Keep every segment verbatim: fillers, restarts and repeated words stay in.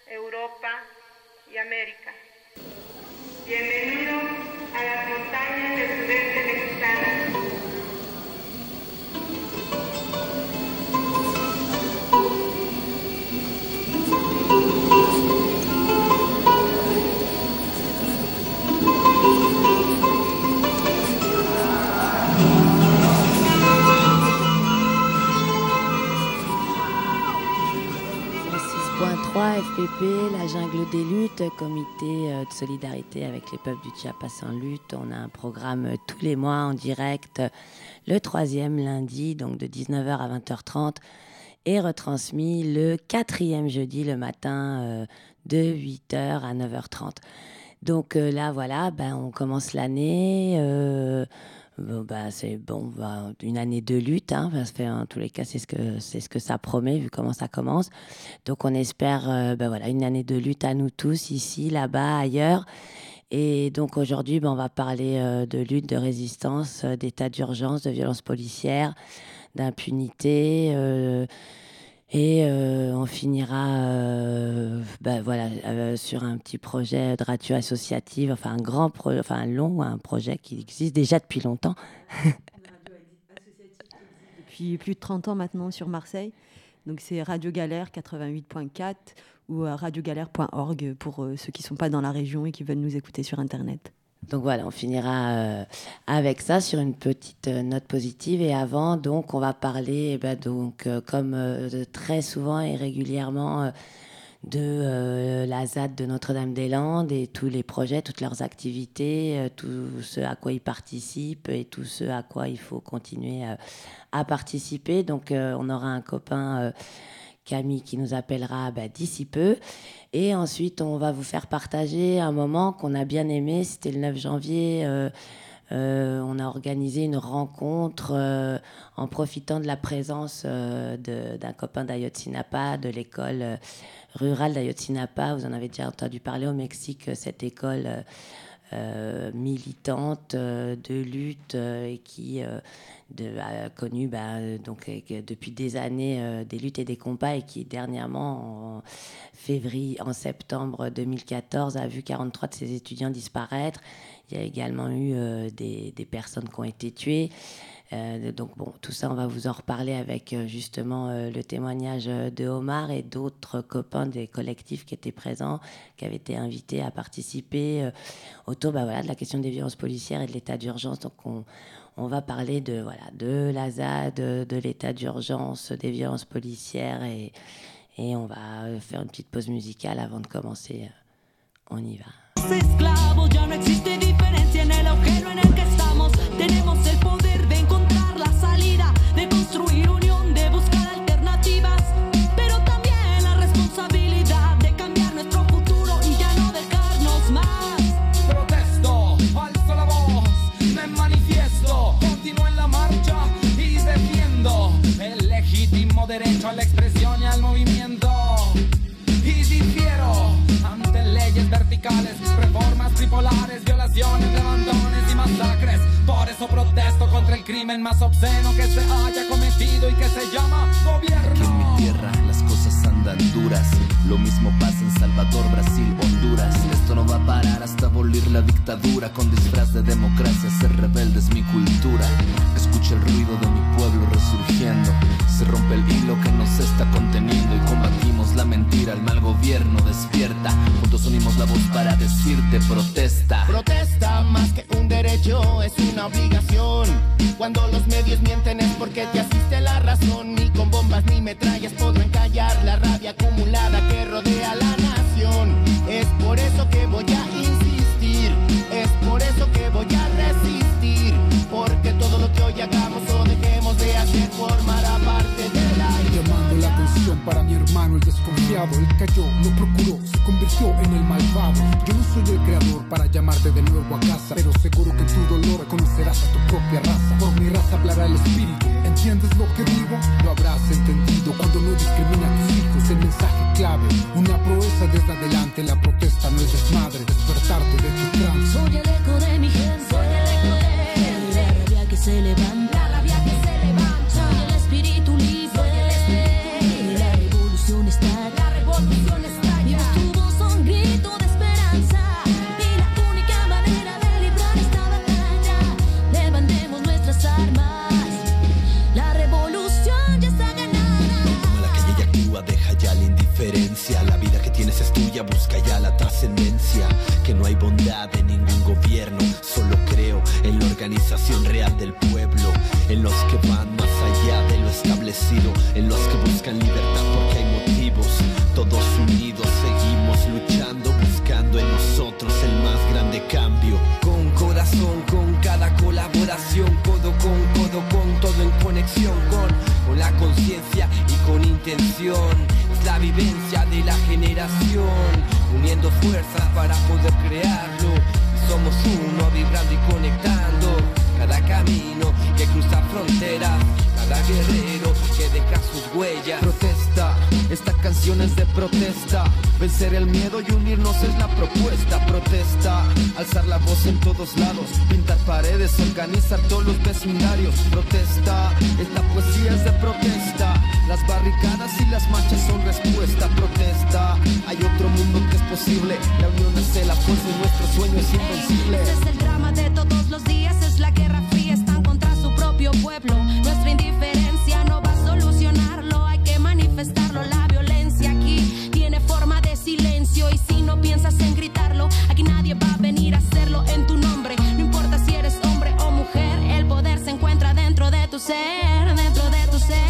Europa y América. Bienvenidos a las montañas del sudeste mexicano. F P P, la jungle des luttes, comité de solidarité avec les peuples du Chiapas en lutte. On a un programme tous les mois en direct, le troisième lundi, donc de dix-neuf heures à vingt heures trente, et retransmis le quatrième jeudi le matin euh, de huit heures à neuf heures trente. Donc euh, là, voilà, ben, on commence l'année. Euh, Bon, bah, c'est bon, bah, une année de lutte, hein, parce que en tous les cas, c'est ce que, c'est ce que ça promet, vu comment ça commence. Donc, on espère euh, bah, voilà, une année de lutte à nous tous, ici, là-bas, ailleurs. Et donc, aujourd'hui, bah, on va parler euh, de lutte, de résistance, euh, d'état d'urgence, de violence policière, d'impunité. Euh, Et euh, on finira euh, ben voilà, euh, sur un petit projet de radio associative, enfin un grand projet, enfin un long, un projet qui existe déjà depuis longtemps. Une radio associative qui existe depuis plus de trente ans maintenant sur Marseille. Donc c'est Radio Galère quatre-vingt-huit point quatre ou radio galère point org pour euh, ceux qui ne sont pas dans la région et qui veulent nous écouter sur Internet. Donc voilà, on finira euh, avec ça sur une petite euh, note positive. Et avant, donc, on va parler, eh ben, donc, euh, comme euh, très souvent et régulièrement, euh, de euh, la Z A D de Notre-Dame-des-Landes et tous les projets, toutes leurs activités, euh, tout ce à quoi ils participent et tout ce à quoi il faut continuer euh, à participer. Donc, euh, on aura un copain... Euh, Camille qui nous appellera bah, d'ici peu. Et ensuite, on va vous faire partager un moment qu'on a bien aimé. C'était le neuf janvier. Euh, euh, on a organisé une rencontre euh, en profitant de la présence euh, de, d'un copain d'Ayotzinapa, de l'école euh, rurale d'Ayotzinapa. Vous en avez déjà entendu parler au Mexique, cette école euh, euh, militante euh, de lutte euh, et qui... Euh, De, a connu bah, donc, euh, depuis des années euh, des luttes et des combats et qui dernièrement en février, en septembre deux mille quatorze a vu quarante-trois de ses étudiants disparaître. Il y a également eu euh, des, des personnes qui ont été tuées. Euh, donc bon, tout ça on va vous en reparler avec euh, justement euh, le témoignage de Omar et d'autres copains des collectifs qui étaient présents, qui avaient été invités à participer euh, autour bah, voilà, de la question des violences policières et de l'état d'urgence. Donc on On va parler de, voilà, de la Z A D, de, de l'état d'urgence, des violences policières et, et on va faire une petite pause musicale avant de commencer. On y va. Esclavos, ya no existe diferencia en el agujero en el que estamos. Tenemos el poder de encontrar la salida, de construir unión, de buscar alternativas, pero también la responsabilidad de cambiar nuestro futuro y ya no dejarnos más. Protesto, alzo la voz, me manifiesto, continúo en la marcha y defiendo el legítimo derecho a la expresión y al movimiento. Y difiero ante leyes verticales, reformas tripolares, violaciones, levantones y masacres. Por eso protesto contra el crimen más obsceno que se haya cometido y que se llama gobierno. Aquí en mi tierra las cosas andan duras. Lo mismo pasa en Salvador, Brasil, Honduras. Esto no va a parar hasta abolir la dictadura. Con disfraz de democracia, ser rebelde es mi cultura. Escucha el ruido de mi pueblo resurgiendo. Se rompe el hilo que nos está conteniendo y combatimos la mentira, el mal gobierno despierta. Juntos unimos la voz para decirte protesta. Protesta más que un derecho, es una obligación. Cuando los medios mienten es porque te asiste la razón. Ni con bombas ni metrallas podrán callar la rabia acumulada que rodea la nación. Es por eso que voy a insistir, es por eso que voy a resistir, porque todo lo que hoy hagamos o dejemos de hacer formará parte de la historia. Llamando la atención para mi hermano el desconfiado, el cayó, lo procuró, se convirtió en el malvado. Yo no soy el creador para llamarte de nuevo a casa, pero seguro que en tu dolor conocerás a tu propia raza. Por mi raza hablará el espíritu, ¿entiendes lo que digo? Lo habrás entendido cuando no discrimina a tus hijos. El mensaje clave, una proeza desde adelante. La protesta no es desmadre, despertarte de tu trance. Soy el eco de mi gente, soy el eco de mi gente. La rabia que se levanta, la rabia que se levanta. Soy el espíritu libre, soy el espíritu libre. La revolución está, la revolución está ya. indiferencia. La vida que tienes es tuya, busca ya la trascendencia. Que no hay bondad en ningún gobierno, solo creo en la organización real del pueblo, en los que van más allá de lo establecido, en los que buscan libertad porque hay motivos. Todos unidos seguimos luchando, buscando en nosotros el más grande cambio. Con corazón, con cada colaboración, codo con codo, con todo en conexión, con, con la conciencia y con intención. Es la vivencia de la generación, uniendo fuerzas para poder crearlo. Somos uno, vibrando y conectando. Cada camino que cruza fronteras, cada guerrero que deja sus huellas. Protesta, esta canción es de protesta. Vencer el miedo y unirnos es la propuesta. Protesta, alzar la voz en todos lados, pintar paredes, organizar todos los vecindarios. Protesta, esta poesía es de protesta. Las barricadas y las marchas son respuesta. Protesta, hay otro mundo que es posible. La unión es la fuerza y nuestro sueño es invencible. Ese es el drama de todos los días, es la guerra fría, están contra su propio pueblo. Nuestra indiferencia no va a solucionarlo, hay que manifestarlo. La violencia aquí tiene forma de silencio y si no piensas en gritarlo, aquí nadie va a venir a hacerlo en tu nombre. No importa si eres hombre o mujer, el poder se encuentra dentro de tu ser, dentro de tu ser.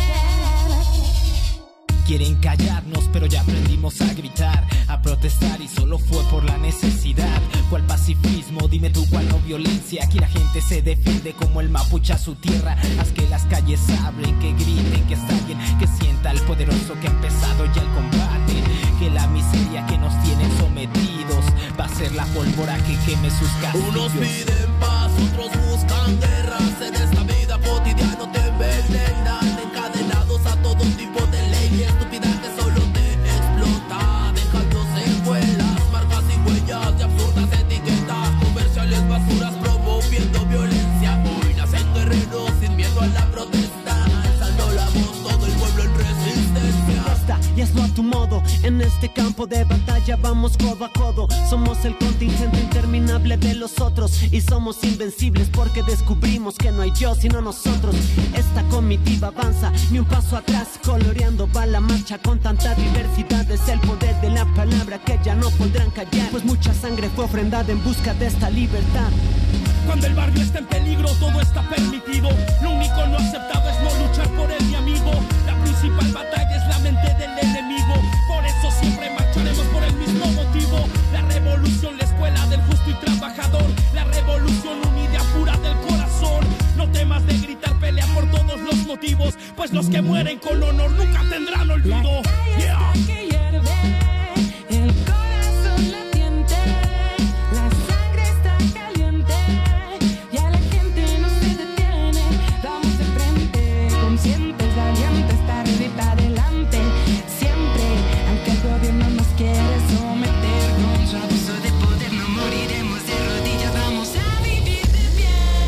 Quieren callarnos, pero ya aprendimos a gritar, a protestar y solo fue por la necesidad. ¿Cuál pacifismo? Dime tú, ¿cuál no violencia? Aquí la gente se defiende como el mapuche a su tierra. Haz que las calles hablen, que griten, que estallen, que sienta el poderoso que ha empezado ya el combate. Que la miseria que nos tienen sometidos va a ser la pólvora que queme sus castillos. Unos piden paz, otros buscan guerras. En esta vida cotidiana te envenenan, encadenados a todo tipo de ley estúpida que solo te explota, dejando secuelas, marcas y huellas de absurdas etiquetas comerciales, basuras promoviendo violencia. Hoy nacen guerreros sin miedo a la protesta, alzando la voz todo el pueblo en resistencia. Protesta y hazlo a tu modo, en este campo de batalla vamos codo a codo. Somos el contingente interminable de los otros y somos invencibles porque descubrimos que no hay Dios sino nosotros. Esta comitiva avanza, ni un paso atrás, coloreando va la marcha con tanta diversidad. Es el poder de la palabra que ya no podrán callar, pues mucha sangre fue ofrendada en busca de esta libertad. Cuando el barrio está en peligro, todo está permitido. Lo único no aceptado es no luchar por él, mi amigo. La principal batalla es la mente del enemigo. Por eso siempre marcharemos por el mismo motivo. La revolución, la escuela del justo y trabajador. La revolución unida pura del corazón. No temas de gritar, pelea por todos los motivos, pues los que mueren con honor nunca tendrán olvido. Yeah. Que hierve, el corazón latiente, la sangre está caliente, ya la gente no se detiene. Vamos de frente, conscientes, valientes, para arriba y para adelante, siempre, aunque el gobierno nos quiere someter. Con su abuso de poder no moriremos de rodillas, vamos a vivir de pie.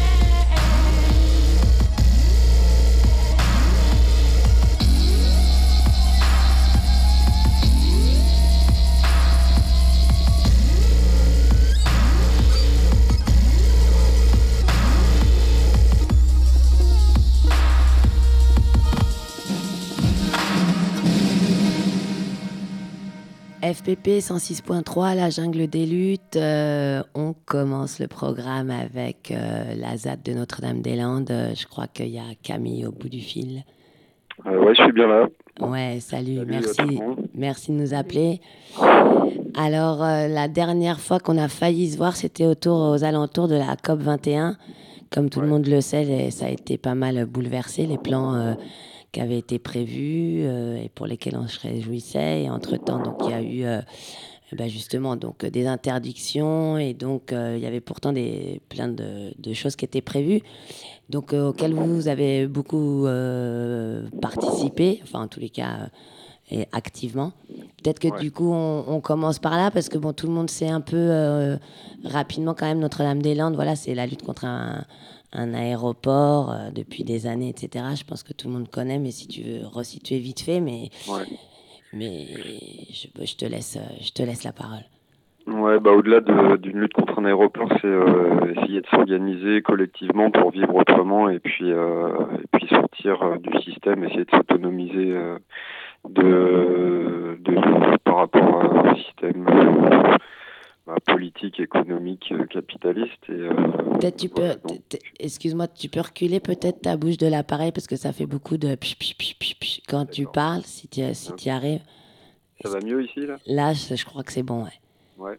F P P cent six point trois, la jungle des luttes. Euh, on commence le programme avec euh, la Z A D de Notre-Dame-des-Landes. Euh, je crois qu'il y a Camille au bout du fil. Euh, ouais, je suis bien là. Ouais, salut, Salut merci, à tout le monde. merci de nous appeler. Alors, euh, la dernière fois qu'on a failli se voir, c'était autour, aux alentours de la COP vingt et un. Comme tout le monde le sait, les- ça a été pas mal bouleversé, les plans euh, qui avaient été prévus euh, et pour lesquels on se réjouissait. Et entre-temps, donc, il y a eu euh, eh ben, justement donc, des interdictions et donc euh, il y avait pourtant des, plein de, de choses qui étaient prévues, donc euh, auxquelles vous avez beaucoup euh, participé, enfin en tous les cas euh, et activement. Peut-être que Ouais. du coup on, on commence par là parce que bon, tout le monde sait un peu euh, rapidement quand même Notre-Dame-des-Landes, voilà, c'est la lutte contre un, un aéroport euh, depuis des années, et cetera. Je pense que tout le monde connaît, mais si tu veux resituer vite fait, mais, Ouais. mais je, je, te laisse, je te laisse la parole. Ouais, bah au-delà de- d'une lutte contre un aéroport, c'est euh, essayer de s'organiser collectivement pour vivre autrement et puis euh, et puis sortir euh, du système, essayer de s'autonomiser euh, de, de par rapport au système euh, bah, politique, économique, euh, capitaliste. Et, euh, Peut-être tu voilà, peux, donc, t- t- excuse-moi, tu peux reculer peut-être ta bouche de l'appareil parce que ça fait beaucoup de pch, pch, pch, pch, pch quand tu D'accord. parles, si tu si Ok. tu y arrives. Ça va mieux ici, là? Là, je, je crois que c'est bon, ouais. Ouais.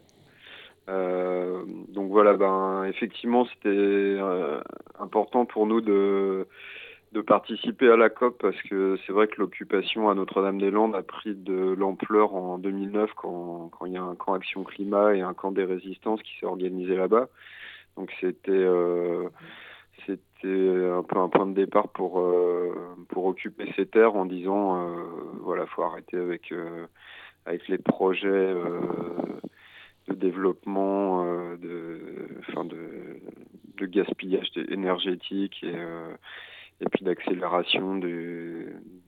Euh, donc voilà, ben effectivement, c'était euh, important pour nous de de participer à la COP parce que c'est vrai que l'occupation à Notre-Dame-des-Landes a pris de l'ampleur en deux mille neuf quand quand il y a un camp Action Climat et un camp des résistances qui s'est organisé là-bas. Donc c'était euh, c'était un peu un point de départ pour euh, pour occuper ces terres en disant euh, voilà, faut arrêter avec euh, avec les projets euh, de développement, euh, de, enfin de, de gaspillage énergétique et, euh, et puis d'accélération de,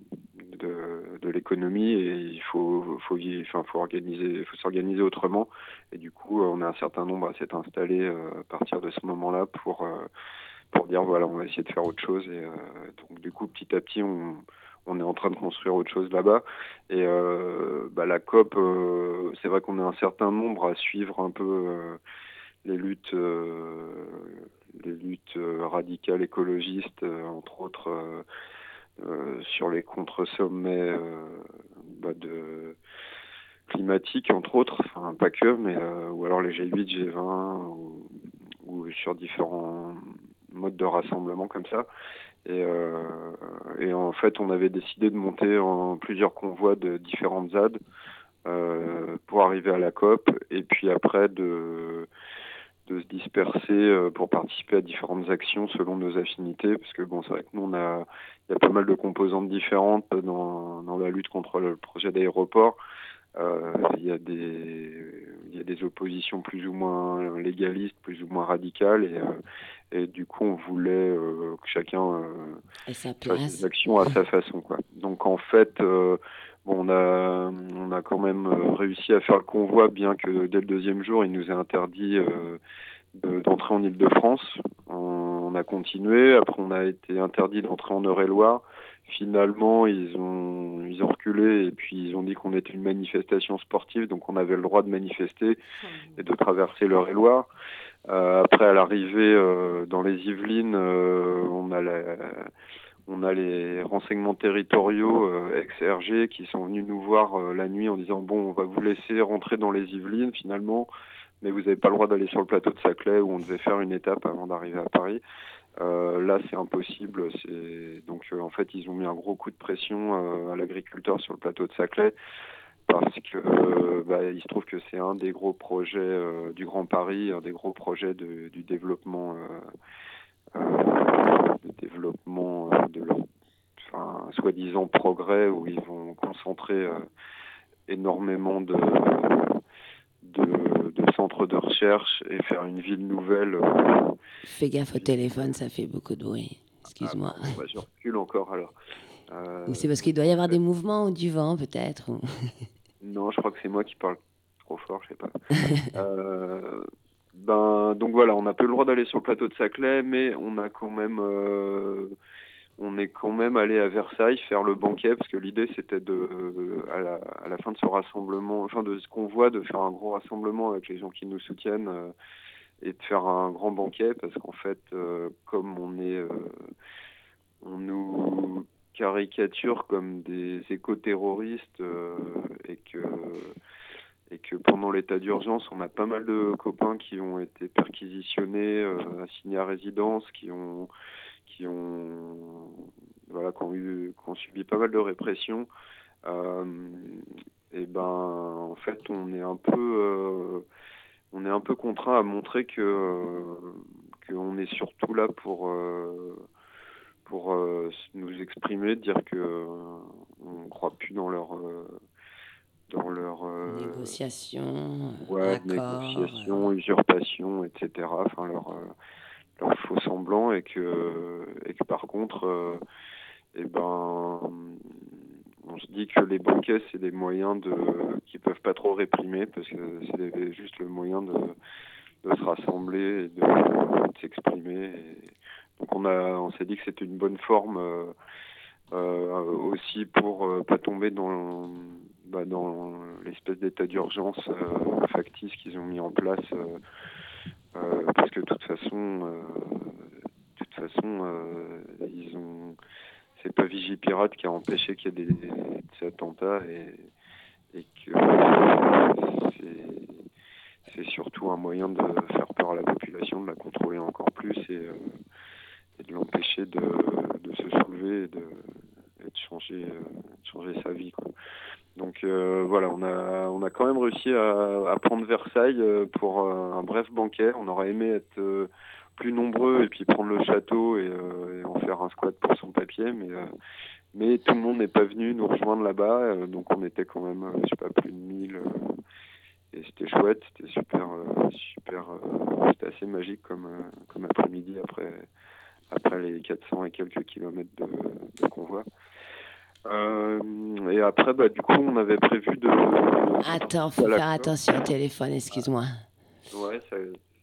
de, de l'économie. Et il faut, faut, enfin, faut organiser, faut s'organiser autrement. Et du coup, on a un certain nombre à s'être installés euh, à partir de ce moment-là pour, euh, pour dire voilà, on va essayer de faire autre chose. Et euh, donc, du coup, petit à petit, on on est en train de construire autre chose là-bas. Et euh, bah, la COP, euh, c'est vrai qu'on est un certain nombre à suivre un peu euh, les luttes, euh, les luttes euh, radicales écologistes, euh, entre autres euh, euh, sur les contre-sommets euh, bah, de climatiques, entre autres, enfin pas que, mais euh, ou alors les G huit, G vingt, ou, ou sur différents modes de rassemblement comme ça. Et, euh, et en fait, on avait décidé de monter en plusieurs convois de différentes Z A D euh, pour arriver à la COP, et puis après de, de se disperser euh, pour participer à différentes actions selon nos affinités, parce que bon, c'est vrai que nous, on a, il y a pas mal de composantes différentes dans, dans la lutte contre le projet d'aéroport. Euh, il y a des il y a des oppositions plus ou moins légalistes, plus ou moins radicales, et, euh, et du coup on voulait euh, que chacun euh, fasse ses actions à sa façon, quoi. Donc en fait euh, bon, on a on a quand même réussi à faire le convoi, bien que dès le deuxième jour il nous est interdit euh, de, d'entrer en Île-de-France. On, on a continué, après on a été interdit d'entrer en Eure-et-Loire. Finalement, ils ont, ils ont reculé et puis ils ont dit qu'on était une manifestation sportive, donc on avait le droit de manifester et de traverser l'Eure-et-Loire. Euh, après, à l'arrivée euh, dans les Yvelines, euh, on a la, on a les renseignements territoriaux euh, ex-R G qui sont venus nous voir euh, la nuit en disant bon, on va vous laisser rentrer dans les Yvelines finalement, mais vous n'avez pas le droit d'aller sur le plateau de Saclay où on devait faire une étape avant d'arriver à Paris. Euh, là, c'est impossible. C'est... Donc, euh, en fait, ils ont mis un gros coup de pression euh, à l'agriculteur sur le plateau de Saclay parce que euh, bah, il se trouve que c'est un des gros projets euh, du Grand Paris, un des gros projets de, du développement, euh, euh, de développement euh, de leur, enfin, soi-disant progrès, où ils vont concentrer euh, énormément de De, de centres de recherche et faire une ville nouvelle. Euh, Fais gaffe au téléphone, ça fait beaucoup de bruit. Excuse-moi. Ah, bah, je recule encore alors. Euh, Ou c'est parce qu'il doit y avoir des mouvements ou du vent peut-être ou... Non, je crois que c'est moi qui parle trop fort, je sais pas. euh, ben, donc voilà, on n'a pas le droit d'aller sur le plateau de Saclay, mais on a quand même... Euh, on est quand même allé à Versailles faire le banquet, parce que l'idée c'était de, à la, à la fin de ce rassemblement, enfin de ce convoi, de faire un gros rassemblement avec les gens qui nous soutiennent euh, et de faire un grand banquet, parce qu'en fait, euh, comme on est, euh, on nous caricature comme des éco-terroristes euh, et que et que pendant l'état d'urgence, on a pas mal de copains qui ont été perquisitionnés, euh, assignés à résidence, qui ont qui ont voilà qui ont, eu, qui ont subi pas mal de répression. Euh, et ben en fait on est un peu euh, on est un peu contraint à montrer que euh, qu'on est surtout là pour euh, pour euh, nous exprimer, dire que euh, on croit plus dans leur euh, dans leur euh, négociation, ouais, accord, négociation, euh... usurpation, et cetera. Enfin leur euh, leur faux semblant, et que et que par contre euh, et ben on se dit que les banquets c'est des moyens de qui peuvent pas trop réprimer, parce que c'est des, juste le moyen de de se rassembler et de, de s'exprimer. Et donc on a on s'est dit que c'était une bonne forme euh, euh, aussi pour euh, pas tomber dans, bah, dans l'espèce d'état d'urgence euh, factice qu'ils ont mis en place, euh, euh, parce que de toute façon, euh, de toute façon, euh, ils ont, c'est pas Vigipirate qui a empêché qu'il y ait des, des attentats et, et que c'est, c'est surtout un moyen de faire peur à la population, de la contrôler encore plus et, euh, et de l'empêcher de, de se soulever et de, et de changer, euh, de changer sa vie, quoi. Donc euh, voilà, on a, on a quand même réussi à, à prendre Versailles euh, pour euh, un bref banquet. On aurait aimé être euh, plus nombreux et puis prendre le château et, euh, et en faire un squat pour son papier, mais, euh, mais tout le monde n'est pas venu nous rejoindre là-bas, euh, donc on était quand même, euh, je sais pas, plus de mille. Euh, et c'était chouette, c'était super, euh, super, euh, c'était assez magique comme, euh, comme après-midi après, après les quatre cents et quelques kilomètres de, de convoi. Euh, et après, bah, du coup, on avait prévu de... Attends, faut faire attention au téléphone, excuse-moi. Ouais, ça,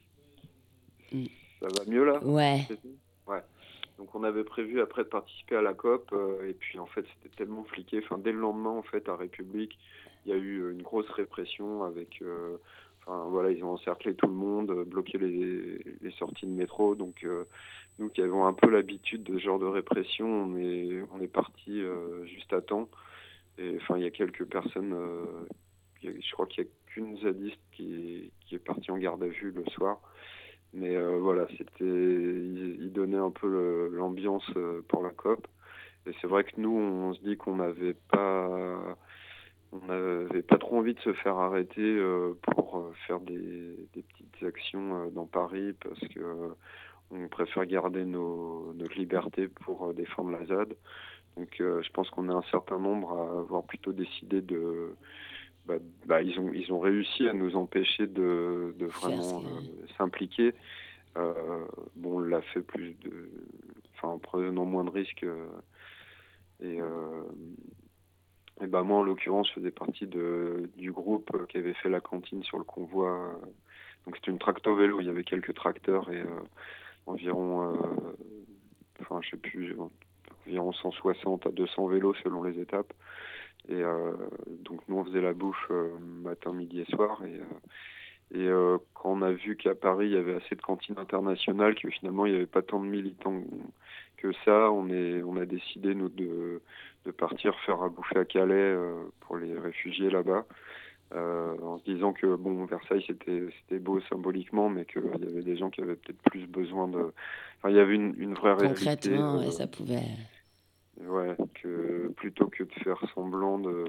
ça va mieux là? Ouais. Ouais. Donc on avait prévu après de participer à la COP, euh, et puis en fait c'était tellement fliqué. Enfin, dès le lendemain, en fait, à République, il y a eu une grosse répression avec... Euh, enfin voilà, ils ont encerclé tout le monde, bloqué les, les sorties de métro. Donc euh, nous qui avons un peu l'habitude de ce genre de répression, on est, on est partis euh, juste à temps. Et enfin, il y a quelques personnes, euh, y a, je crois qu'il n'y a qu'une zadiste qui, qui est partie en garde à vue le soir. Mais euh, voilà, c'était, il, il donnait un peu le, l'ambiance euh, pour la COP. Et c'est vrai que nous, on se dit qu'on n'avait pas, on n'avait pas trop envie de se faire arrêter euh, pour euh, faire des, des petites actions euh, dans Paris, parce que euh, on préfère garder nos, notre liberté pour euh, défendre la Z A D. Donc, euh, je pense qu'on est un certain nombre à avoir plutôt décidé de Bah, bah, ils ont ils ont réussi à nous empêcher de, de vraiment euh, s'impliquer. Euh, bon, on l'a fait plus de, enfin en prenant moins de risques. Euh, et euh, et bah moi en l'occurrence, je faisais partie de du groupe qui avait fait la cantine sur le convoi. Donc c'était une tracto vélo. Il y avait quelques tracteurs et euh, environ, euh, enfin je sais plus, environ cent soixante à deux cents vélos selon les étapes. Et euh, donc nous on faisait la bouffe euh, matin, midi et soir. Et, euh, et euh, quand on a vu qu'à Paris il y avait assez de cantines internationales, que finalement il n'y avait pas tant de militants que ça, on est on a décidé nous de de partir faire à bouffer à Calais euh, pour les réfugiés là-bas, euh, en se disant que bon Versailles c'était c'était beau symboliquement, mais qu'il y avait des gens qui avaient peut-être plus besoin de, enfin il y avait une une vraie réalité. Concrètement, euh, ouais, ça pouvait. Ouais, que plutôt que de faire semblant de,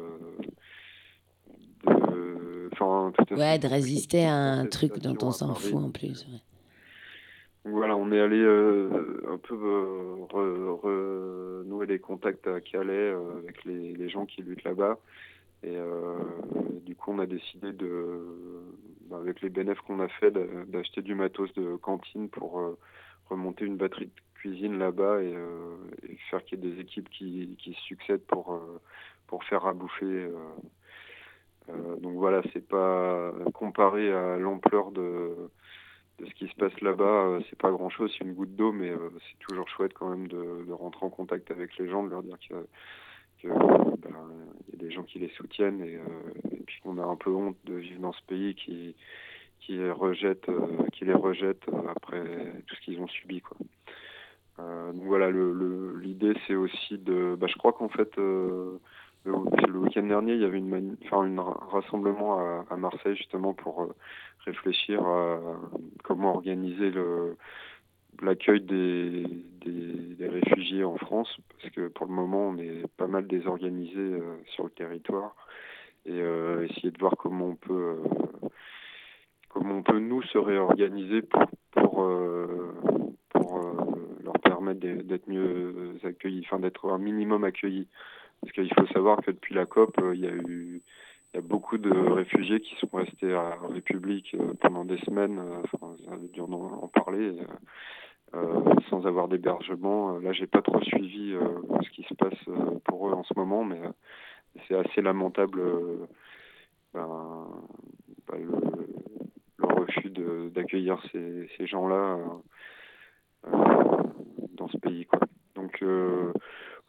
de, enfin, ouais, de résister à un truc dont on s'en fout en plus. Ouais. Donc voilà, on est allé euh, un peu euh, re, renouer les contacts à Calais euh, avec les, les gens qui luttent là-bas. Et euh, du coup, on a décidé de, bah, avec les bénéfices qu'on a fait, d'acheter du matos de cantine pour euh, remonter une batterie de cuisine là-bas et, euh, et faire qu'il y ait des équipes qui, qui se succèdent pour, euh, pour faire à bouffer. Euh, euh, donc voilà, c'est pas comparé à l'ampleur de, de ce qui se passe là-bas, euh, c'est pas grand-chose, c'est une goutte d'eau, mais euh, c'est toujours chouette quand même de, de rentrer en contact avec les gens, de leur dire que qu'il ben, y a des gens qui les soutiennent et, euh, et puis qu'on a un peu honte de vivre dans ce pays qui qui les rejette, euh, qui les rejette après tout ce qu'ils ont subi, quoi. Euh, donc voilà, le, le, l'idée c'est aussi de, bah, je crois qu'en fait euh, le, le week-end dernier il y avait une, mani- enfin, une un rassemblement à, à Marseille justement pour euh, réfléchir à comment organiser le l'accueil des, des, des réfugiés en France, parce que pour le moment on est pas mal désorganisé euh, sur le territoire, et euh, essayer de voir comment on peut euh, comment on peut nous se réorganiser pour pour, euh, pour euh, leur permettre d'être mieux accueillis, enfin d'être un minimum accueillis, parce qu'il faut savoir que depuis la COP il y a eu il y a beaucoup de réfugiés qui sont restés à République pendant des semaines, enfin, ça a dû en, en parler, euh, sans avoir d'hébergement. Là, j'ai pas trop suivi euh, ce qui se passe euh, pour eux en ce moment, mais euh, c'est assez lamentable euh, ben, ben, le, le refus de, d'accueillir ces, ces gens-là euh, euh, dans ce pays, quoi. Donc euh,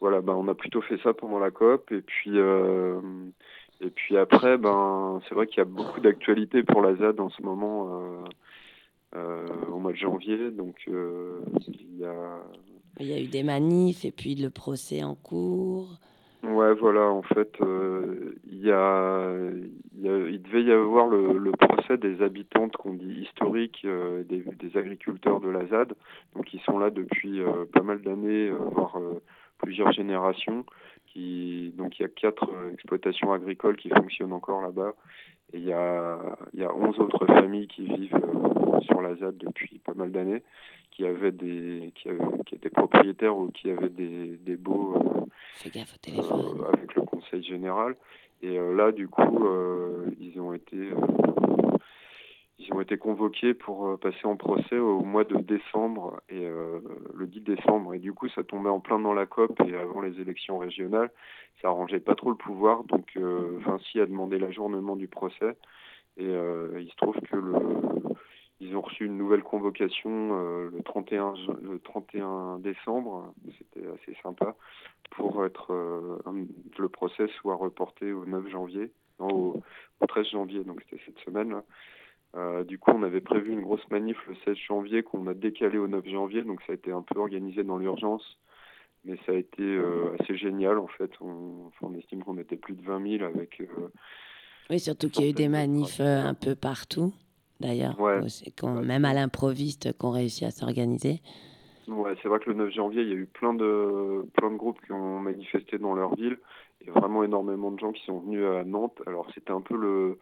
voilà, ben, on a plutôt fait ça pendant la COP. Et puis, euh, et puis après, ben, c'est vrai qu'il y a beaucoup d'actualités pour la Z A D en ce moment, euh, euh, au mois de janvier. Donc, euh, il y a... Il y a eu des manifs et puis le procès en cours. Ouais, voilà, en fait, euh, il y a, il y a- il devait y avoir le, le procès des habitantes qu'on dit historiques, euh, des, des agriculteurs de la Z A D, donc ils sont là depuis euh, pas mal d'années, euh, voire euh, plusieurs générations. Qui, donc il y a quatre euh, exploitations agricoles qui fonctionnent encore là-bas, et il y a, il y a onze autres familles qui vivent euh, sur la Z A D depuis pas mal d'années, qui avaient des, qui, avaient, qui étaient propriétaires ou qui avaient des, des baux. Euh, Fais gaffe au téléphone. Euh, avec le conseil général. Et euh, là, du coup, euh, ils ont été, euh, ils ont été convoqués pour euh, passer en procès au mois de décembre et euh, le dix décembre. Et du coup, ça tombait en plein dans la COP et avant les élections régionales, ça arrangeait pas trop le pouvoir. Donc, euh, Vinci a demandé l'ajournement du procès. Et euh, il se trouve que le ils ont reçu une nouvelle convocation euh, le trente et un, le trente et un décembre, c'était assez sympa, pour être euh, un, le procès soit reporté au neuf janvier, non, au, au treize janvier, donc c'était cette semaine-là. Euh, du coup, on avait prévu une grosse manif le seize janvier qu'on a décalé au neuf janvier, donc ça a été un peu organisé dans l'urgence, mais ça a été euh, assez génial en fait. On, enfin, on estime qu'on était plus de vingt mille avec... Euh, oui, surtout qu'il y a eu des manifs euh, un peu partout. D'ailleurs, ouais, aussi, qu'on, bah, même à l'improviste, qu'on réussit à s'organiser. Ouais, c'est vrai que le neuf janvier, il y a eu plein de, plein de groupes qui ont manifesté dans leur ville et vraiment énormément de gens qui sont venus à Nantes. Alors, c'était un peu le,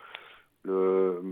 le,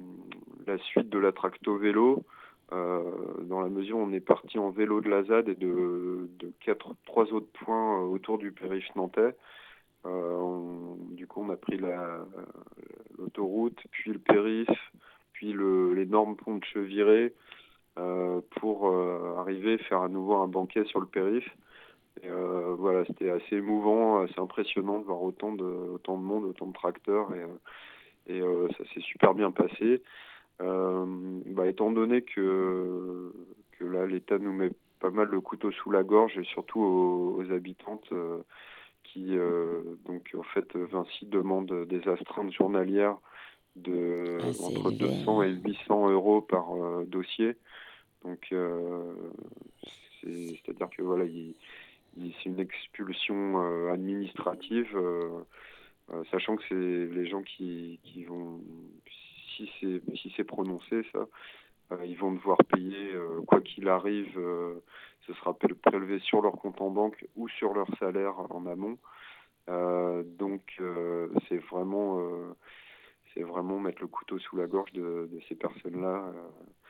la suite de la Tracto Vélo, euh, dans la mesure où on est parti en vélo de la Z A D et de, de quatre, trois autres points autour du périph' nantais. Euh, on, du coup, on a pris la, l'autoroute, puis le périph', puis le, l'énorme pont de Cheviré, Euh, pour euh, arriver faire à nouveau un banquet sur le périph'. Et, euh, voilà, c'était assez émouvant, assez impressionnant de voir autant de, autant de monde, autant de tracteurs, et, et euh, ça s'est super bien passé. Euh, bah, étant donné que, que là, l'État nous met pas mal le couteau sous la gorge, et surtout aux, aux habitantes euh, qui, euh, donc en fait, Vinci demande des astreintes journalières de Ah, entre élevé, deux cents hein. et huit cents euros par euh, dossier. Donc, euh, c'est, c'est-à-dire que voilà, il, il, c'est une expulsion euh, administrative, euh, euh, sachant que c'est les gens qui, qui vont, si c'est, si c'est prononcé, ça, euh, ils vont devoir payer, euh, quoi qu'il arrive, euh, ce sera prélevé sur leur compte en banque ou sur leur salaire en amont. Euh, donc, euh, c'est vraiment, euh, c'est vraiment mettre le couteau sous la gorge de, de ces personnes-là. Euh,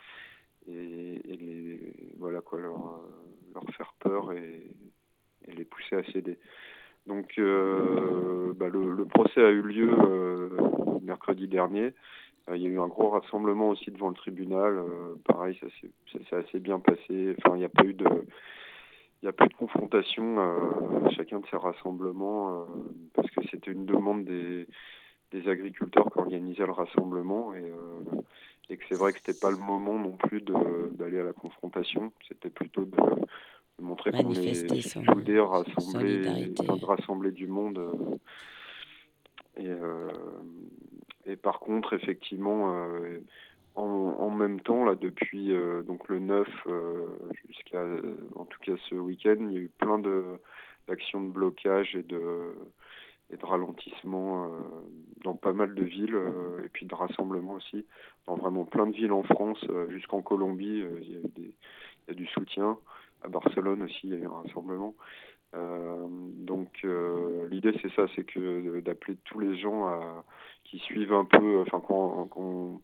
Et, et les, voilà quoi, leur, leur faire peur et, et les pousser à céder. Donc euh, bah le, le procès a eu lieu euh, mercredi dernier. Euh, il y a eu un gros rassemblement aussi devant le tribunal. Euh, pareil, ça s'est, ça s'est assez bien passé. Enfin, il n'y a pas eu de, il y a pas eu de confrontation euh, à chacun de ces rassemblements euh, parce que c'était une demande des, des agriculteurs qui organisaient le rassemblement et euh, et que c'est vrai que c'était pas le moment non plus de, d'aller à la confrontation, c'était plutôt de, de montrer qu'on est soudés, rassemblés, enfin, de rassembler du monde. Et, euh, et par contre, effectivement, euh, en, en même temps, là, depuis euh, donc le neuf euh, jusqu'à, en tout cas ce week-end, il y a eu plein de, d'actions de blocage et de et de ralentissement euh, dans pas mal de villes euh, et puis de rassemblement aussi dans vraiment plein de villes en France, euh, jusqu'en Colombie, euh, il y a eu des, il y a du soutien. À Barcelone aussi, il y a eu un rassemblement. Euh, donc euh, l'idée c'est ça, c'est que d'appeler tous les gens à, qui suivent un peu, enfin qu'on qu'on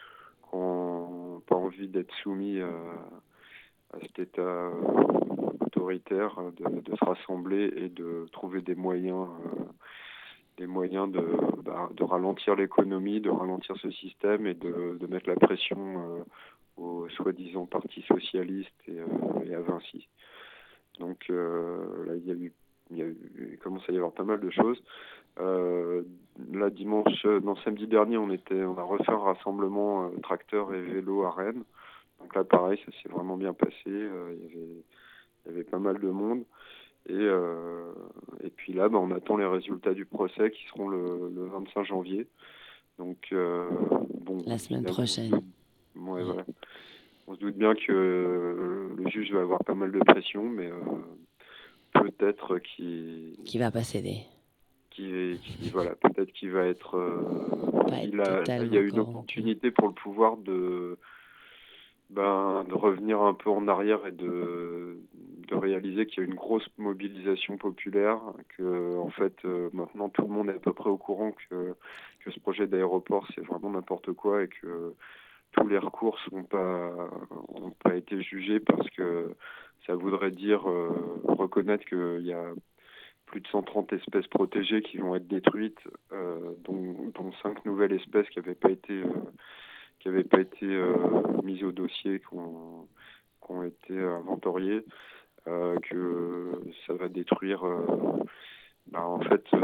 qu'on pas envie d'être soumis à, à cet état autoritaire, de, de se rassembler et de trouver des moyens. Euh, des moyens de, bah, de ralentir l'économie, de ralentir ce système et de, de mettre la pression euh, aux soi-disant partis socialistes et, euh, et à Vinci. Donc euh, là, il y a eu, il y a eu, il commence à y avoir pas mal de choses. Euh, là, dimanche, non, samedi dernier, on était, on a refait un rassemblement euh, tracteur et vélo à Rennes. Donc là, pareil, ça s'est vraiment bien passé. Euh, il y avait, il y avait pas mal de monde. Et, euh, et puis là, bah, on attend les résultats du procès qui seront le, le vingt-cinq janvier. Donc, euh, bon, La semaine évidemment, prochaine. on se doute- ouais, voilà. On se doute bien que euh, le juge va avoir pas mal de pression, mais euh, peut-être qu'il Qui va pas céder. qui, qui- voilà, peut-être qu'il va être, euh, Pas il être a, il y a totalement une corrompu. opportunité pour le pouvoir de, ben, de revenir un peu en arrière et de, de réaliser qu'il y a une grosse mobilisation populaire, que en fait euh, maintenant tout le monde est à peu près au courant que, que ce projet d'aéroport c'est vraiment n'importe quoi et que tous les recours n'ont pas, ont pas été jugés parce que ça voudrait dire euh, reconnaître qu'il y a plus de cent trente espèces protégées qui vont être détruites, euh, dont, dont cinq nouvelles espèces qui n'avaient pas été, euh, qui avaient pas été euh, mises au dossier, qui ont, qui ont été inventoriées, euh, que ça va détruire. Euh, bah, en fait, euh,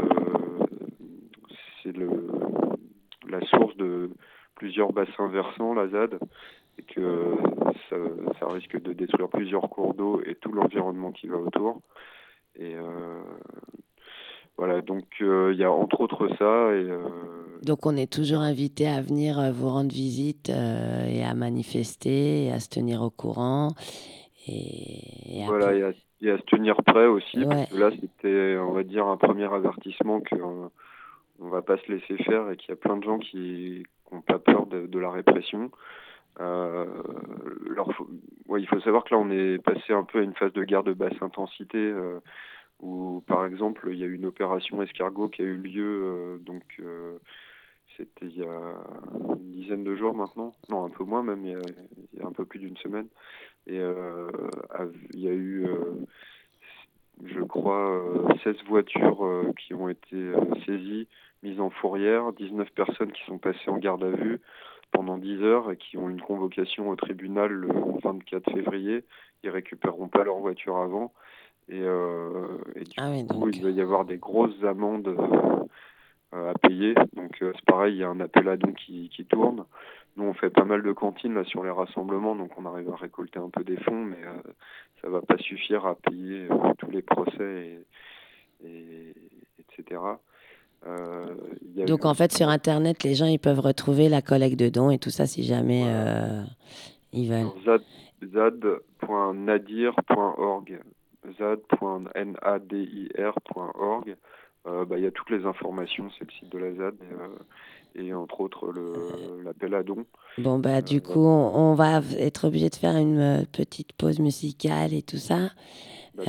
c'est le, la source de plusieurs bassins versants, la Z A D, et que ça, ça risque de détruire plusieurs cours d'eau et tout l'environnement qui va autour. Et euh, voilà, donc il euh, y a entre autres ça. Et, euh, Donc on est toujours invité à venir euh, vous rendre visite euh, et à manifester et à se tenir au courant. Et, et voilà, après... et à, et à se tenir prêt aussi, Ouais. parce que là c'était, on va dire, un premier avertissement qu'on on va pas se laisser faire et qu'il y a plein de gens qui n'ont pas peur de, de la répression. Euh, alors, faut, ouais, il faut savoir que là on est passé un peu à une phase de guerre de basse intensité. Euh, où par exemple il y a eu une opération escargot qui a eu lieu, euh, donc euh, c'était il y a une dizaine de jours maintenant, non un peu moins même, il y a, il y a un peu plus d'une semaine, et euh, il y a eu euh, je crois euh, seize voitures euh, qui ont été euh, saisies, mises en fourrière, dix-neuf personnes qui sont passées en garde à vue pendant dix heures et qui ont une convocation au tribunal le vingt-quatre février. Ils récupéreront pas leur voiture avant. Et, euh, et du Ah oui, coup, donc... il va y avoir des grosses amendes euh, à payer. Donc euh, c'est pareil, il y a un appel à dons qui, qui tourne. Nous, on fait pas mal de cantines là sur les rassemblements, donc on arrive à récolter un peu des fonds, mais euh, ça va pas suffire à payer euh, tous les procès, et, et, etc. Euh, il y a Donc eu en aussi- fait sur internet les gens ils peuvent retrouver la collecte de dons et tout ça si jamais euh, ils veulent. sur Z A D point nadir point org, Z A D point nadir point org. Euh, bah, il y a toutes les informations, c'est le site de la Z A D, et, euh, et entre autres le, l'appel à dons. Bon bah du Euh, coup on, on va être obligé de faire une euh, petite pause musicale et tout ça. Euh,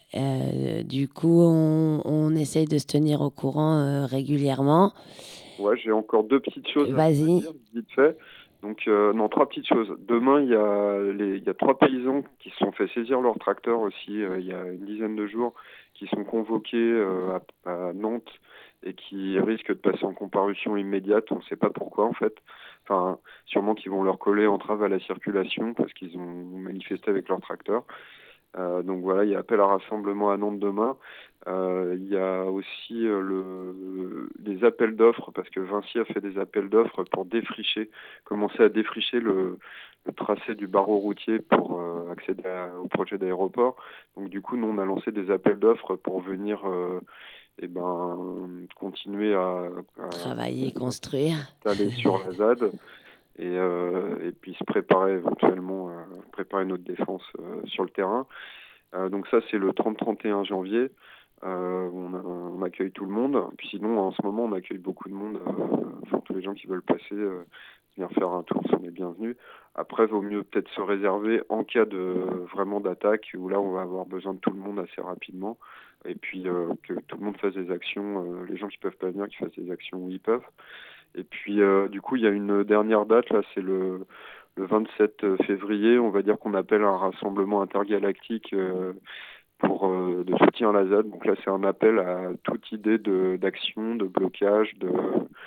euh, du coup on, on essaye de se tenir au courant euh, régulièrement. Ouais, j'ai encore deux petites choses à Vas-y. dire, vite fait. Donc, euh, non, trois petites choses. Demain, il y a les, il y a trois paysans qui se sont fait saisir leur tracteur aussi, euh, il y a une dizaine de jours, qui sont convoqués euh, à, à Nantes et qui risquent de passer en comparution immédiate. On ne sait pas pourquoi, en fait. Enfin, sûrement qu'ils vont leur coller entrave à la circulation parce qu'ils ont manifesté avec leur tracteur. Euh, donc voilà, il y a appel à rassemblement à Nantes demain. Euh, il y a aussi euh, le, les appels d'offres, parce que Vinci a fait des appels d'offres pour défricher, commencer à défricher le, le tracé du barreau routier pour euh, accéder à, au projet d'aéroport. Donc du coup, nous, on a lancé des appels d'offres pour venir euh, eh ben, continuer à, à travailler, construire. aller sur la Z A D. Et, euh, et puis se préparer éventuellement à préparer notre défense euh, sur le terrain. Euh, donc ça, c'est le trente trente et un janvier. Euh, on, a, on accueille tout le monde. Puis sinon, en ce moment, on accueille beaucoup de monde. Euh, enfin, tous les gens qui veulent passer, euh, venir faire un tour sont les bienvenus. Après, vaut mieux peut-être se réserver en cas de vraiment d'attaque, où là, on va avoir besoin de tout le monde assez rapidement. Et puis euh, que tout le monde fasse des actions. Euh, les gens qui peuvent pas venir, qui fassent des actions où ils peuvent. Et puis, euh, du coup, il y a une dernière date, là, c'est le, le vingt-sept février. On va dire qu'on appelle un rassemblement intergalactique euh, pour, euh, de soutien à la Z A D. Donc là, c'est un appel à toute idée de, d'action, de blocage, de,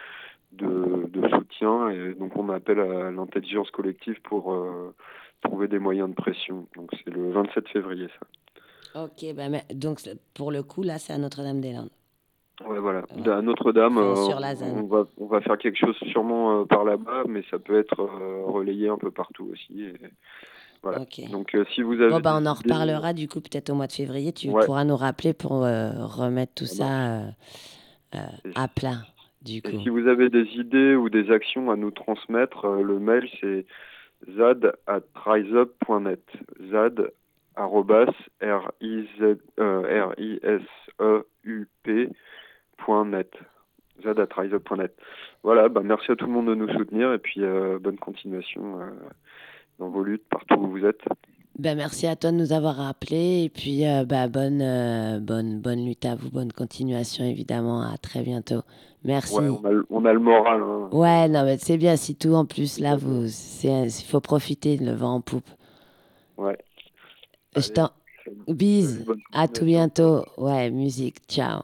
de, de soutien. Et donc, on appelle à l'intelligence collective pour euh, trouver des moyens de pression. Donc, c'est le vingt-sept février, ça. Ok, bah, mais, donc pour le coup, là, c'est à Notre-Dame-des-Landes. Ouais, voilà. À Notre-Dame, Enfin, euh, sur la Z A D. on va on va faire quelque chose sûrement euh, par là-bas, mais ça peut être euh, relayé un peu partout aussi. Et, Voilà. Ok. Donc euh, si vous avez Bon, bah, on des en idées- reparlera du coup peut-être au mois de février. Tu Ouais. pourras nous rappeler pour euh, remettre tout Ça ça euh, euh, à plat, du Et coup. si vous avez des idées ou des actions à nous transmettre, euh, le mail c'est zad at riseup point net. Zad arrobas r i z euh, r i s e u p point net. Zad at riseup point net. Voilà, bah merci à tout le monde de nous soutenir et puis euh, bonne continuation euh, dans vos luttes partout où vous êtes. Ben, merci à toi de nous avoir rappelé et puis euh, bah, bonne, euh, bonne, bonne lutte à vous, bonne continuation évidemment. À très bientôt. Merci. Ouais, on a, le- on a le moral. Hein. Ouais, non, mais c'est bien. Si tout en plus là, vous, c'est, il faut profiter de le vent en poupe. Ouais. Je t'en... Bise. bonne À tout bientôt. Ouais, musique. Ciao.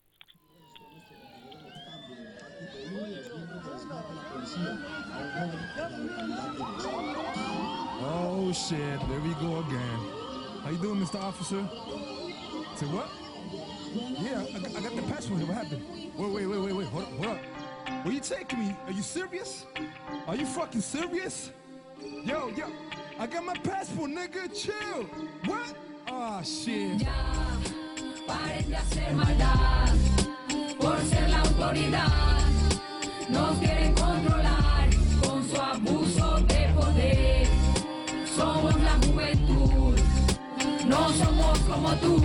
Oh shit, there we go again. How you doing, Mister Officer? Say what? Yeah, I, got- I got the password. What happened? Wait, wait, wait, wait, wait. Hold up, hold up. Where you taking me? Are you serious? Are you fucking serious? Yo, yo, I got my passport, nigga. Chill. What? Oh shit. Paren de hacer maldad por ser la autoridad. Nos quieren controlar con su abuso de poder. Somos la juventud, no somos como tú.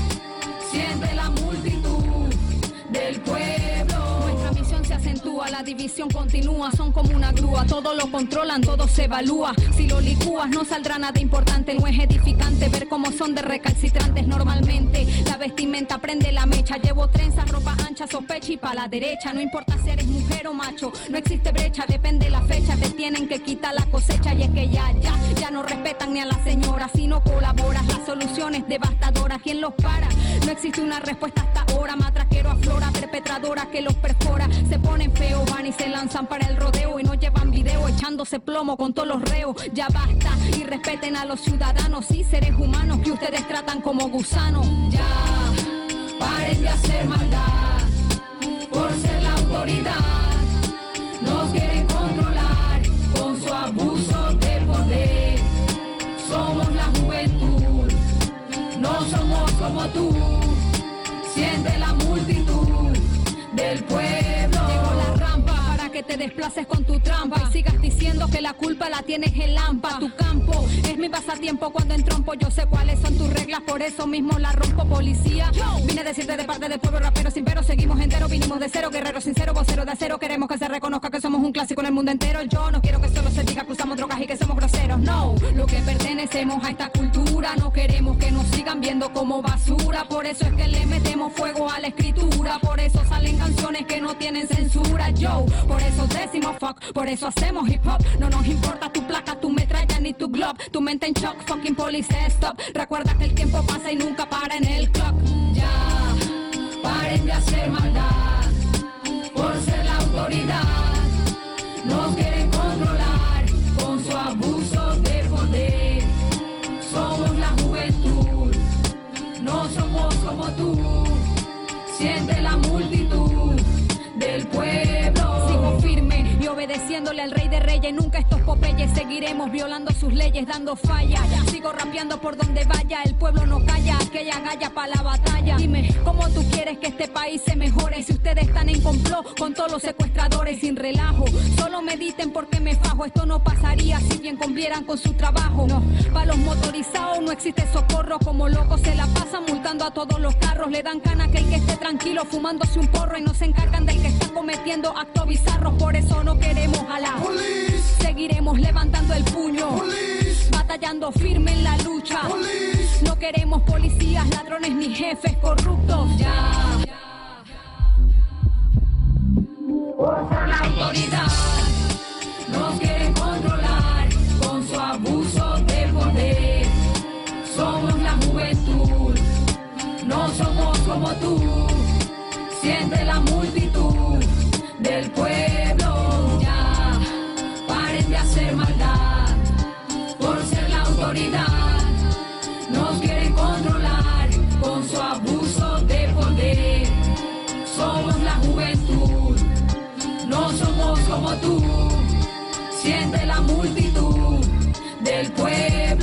Siente la multitud del pueblo. Nuestra misión se acentúa, la división continúa. Son como una grúa, todo lo controlan, todo se evalúa. Si lo licúas no saldrá nada importante. No es edificante ver cómo son de recalcitrantes normalmente. La vestimenta prende la mecha. Llevo trenzas, ropa ancha, sospecha y pa' la derecha. No importa si eres mujer o macho, no existe brecha, depende la fecha. Te tienen que quitar la cosecha y es que ya, ya, ya no respetan ni a la señora. Si no colaboras, la solución es devastadora. ¿Quién los para? No existe una respuesta hasta ahora. Matraquero aflora, perpetradora que los perfora. Se ponen feos, van y se lanzan para el rodeo y no llevan video echándose plomo con todos los reos. Ya basta y respeten a los ciudadanos y seres humanos que ustedes tratan como gusanos. Ya, paren de hacer maldad por ser la autoridad. Nos quieren controlar con su abuso de poder. Somos la juventud, no somos como tú. Siente la multitud del pueblo. Llegó la rampa para que te desplaces con tu trampa y sigas diciendo que la culpa la tienes el Lampa. Tu campo es mi pasatiempo cuando entrompo. Yo sé cuáles son tus reglas, por eso mismo la rompo, policía. Vine a decirte de parte del pueblo rapero sin pero. Seguimos enteros, vinimos de cero, guerrero sincero, vocero de acero. Queremos que se reconozca que somos un clásico en el mundo entero. Yo no quiero que solo se diga que usamos drogas y que somos groseros. No, lo que pertenecemos a esta cultura. No queremos que nos sigan viendo como basura. Por eso es que le metemos fuego a la escritura. Por eso salen canciones que no tienen censura. Yo, por eso decimos fuck, por eso hacemos hip hop. No nos importa tu placa, tu metralla ni tu glob. Tu mente en shock, fucking police, stop. Recuerda que el tiempo pasa y nunca para en el clock. Ya, paren de hacer maldad por ser la autoridad. Nos quieren controlar con su abuso de poder. Somos la juventud, no somos como tú. Siente la multitud del pueblo. Sigo firme y obedeciéndole al rey de reyes. Nunca estos popeyes seguiremos violando sus leyes, dando falla. Sigo rapeando por donde vaya, el pueblo no calla. Aquella galla pa' la batalla. Dime, ¿cómo tú quieres que este país se mejore? Si ustedes están en complot con todos los secuestradores sin relajo. Solo mediten porque me fajo. Esto no pasaría si bien cumplieran con su trabajo. No, pa' los motorizados no existe socorro. Como locos se la pasan multando a todos los carros. Le dan cana a aquel que esté tranquilo fumándose un porro y no se encargan del que está cometiendo actos bizarros. Por eso no queremos a la Police. Seguiremos levantando el puño. Police. Batallando firme en la lucha. Police. No queremos policías, ladrones ni jefes corruptos. Ya, por ser la autoridad nos quieren controlar con su abuso de poder. Somos la juventud, no somos como tú. Siente la multitud del pueblo. Ya, paren de hacer maldad por ser la autoridad. Nos quieren controlar con su abuso de poder. Somos la juventud, no somos como tú. Siente la multitud del pueblo.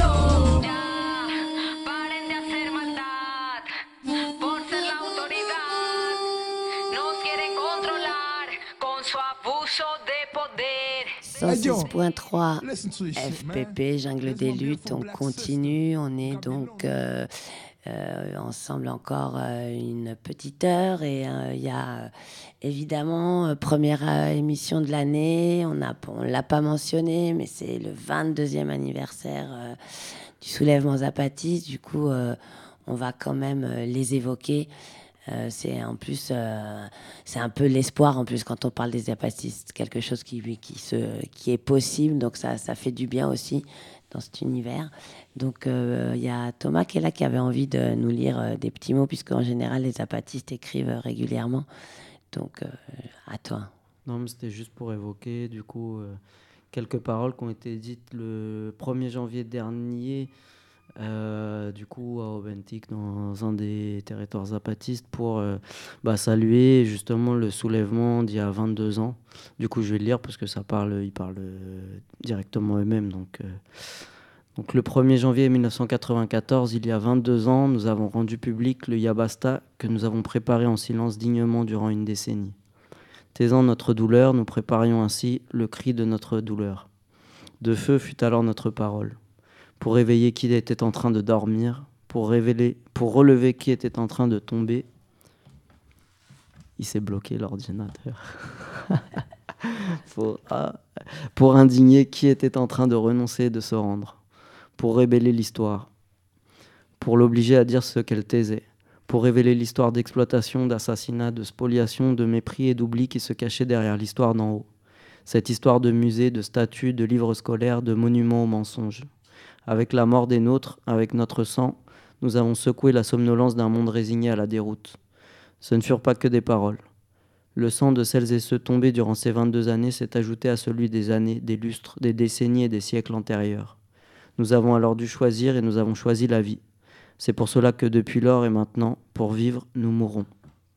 cent six point trois F P P, Jungle des Luttes, on continue, on est donc euh, euh, ensemble encore euh, une petite heure et il euh, y a euh, évidemment euh, première euh, émission de l'année, on ne on l'a pas mentionné, mais c'est le vingt-deuxième anniversaire euh, du soulèvement zapatiste, du coup euh, on va quand même euh, les évoquer. Euh, c'est en plus, euh, c'est un peu l'espoir en plus quand on parle des zapatistes, quelque chose qui, qui, se, qui est possible, donc ça, ça fait du bien aussi dans cet univers. Donc il euh, y a Thomas qui est là, qui avait envie de nous lire euh, des petits mots, puisque en général les zapatistes écrivent euh, régulièrement. Donc euh, à toi. Non, mais c'était juste pour évoquer du coup euh, quelques paroles qui ont été dites le premier janvier dernier. Euh, du coup à Aubentic dans un des territoires zapatistes pour euh, bah, saluer justement le soulèvement d'il y a vingt-deux ans. Du coup je vais le lire parce que ça parle, ils parlent euh, directement eux-mêmes. Donc, euh, donc le premier janvier mille neuf cent quatre-vingt-quatorze, il y a vingt-deux ans, nous avons rendu public le Yabasta que nous avons préparé en silence dignement durant une décennie. Taisant notre douleur, nous préparions ainsi le cri de notre douleur. De feu fut alors notre parole. Pour réveiller qui était en train de dormir, pour, révéler, pour relever qui était en train de tomber. Il s'est bloqué l'ordinateur. pour, ah, pour indigner qui était en train de renoncer et de se rendre. Pour révéler l'histoire. Pour l'obliger à dire ce qu'elle taisait. Pour révéler l'histoire d'exploitation, d'assassinat, de spoliation, de mépris et d'oubli qui se cachait derrière l'histoire d'en haut. Cette histoire de musées, de statues, de livres scolaires, de monuments aux mensonges. Avec la mort des nôtres, avec notre sang, nous avons secoué la somnolence d'un monde résigné à la déroute. Ce ne furent pas que des paroles. Le sang de celles et ceux tombés durant ces vingt-deux années s'est ajouté à celui des années, des lustres, des décennies et des siècles antérieurs. Nous avons alors dû choisir et nous avons choisi la vie. C'est pour cela que depuis lors et maintenant, pour vivre, nous mourrons.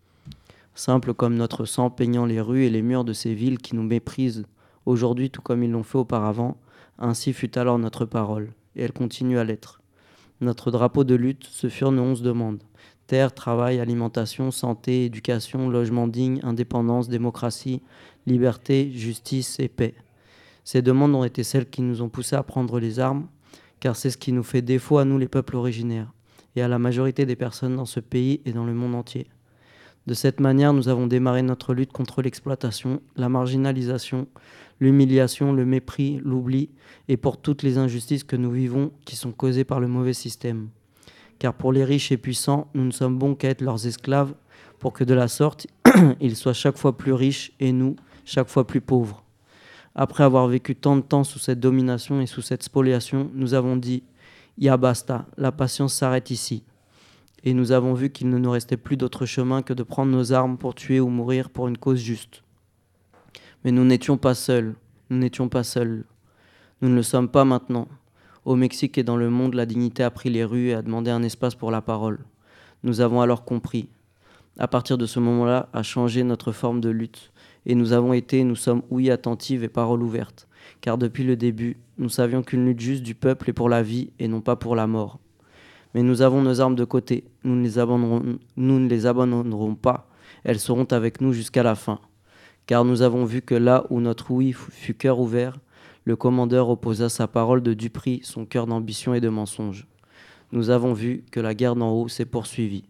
Simple comme notre sang peignant les rues et les murs de ces villes qui nous méprisent aujourd'hui tout comme ils l'ont fait auparavant, ainsi fut alors notre parole. Et elle continue à l'être. Notre drapeau de lutte, ce furent nos onze demandes. Terre, travail, alimentation, santé, éducation, logement digne, indépendance, démocratie, liberté, justice et paix. Ces demandes ont été celles qui nous ont poussés à prendre les armes, car c'est ce qui nous fait défaut à nous les peuples originaires, et à la majorité des personnes dans ce pays et dans le monde entier. De cette manière, nous avons démarré notre lutte contre l'exploitation, la marginalisation, l'humiliation, le mépris, l'oubli, et pour toutes les injustices que nous vivons qui sont causées par le mauvais système. Car pour les riches et puissants, nous ne sommes bons qu'à être leurs esclaves, pour que de la sorte, ils soient chaque fois plus riches et nous, chaque fois plus pauvres. Après avoir vécu tant de temps sous cette domination et sous cette spoliation, nous avons dit « Ya basta, la patience s'arrête ici ». Et nous avons vu qu'il ne nous restait plus d'autre chemin que de prendre nos armes pour tuer ou mourir pour une cause juste. Mais nous n'étions pas seuls, nous n'étions pas seuls. Nous ne le sommes pas maintenant. Au Mexique et dans le monde, la dignité a pris les rues et a demandé un espace pour la parole. Nous avons alors compris. À partir de ce moment-là, a changé notre forme de lutte. Et nous avons été, nous sommes ouïes attentives et paroles ouvertes. Car depuis le début, nous savions qu'une lutte juste du peuple est pour la vie et non pas pour la mort. Mais nous avons nos armes de côté, nous ne les abandonnerons, nous ne les abandonnerons pas, elles seront avec nous jusqu'à la fin. Car nous avons vu que là où notre oui fut cœur ouvert, le commandeur opposa sa parole de duperie, son cœur d'ambition et de mensonge. Nous avons vu que la guerre d'en haut s'est poursuivie.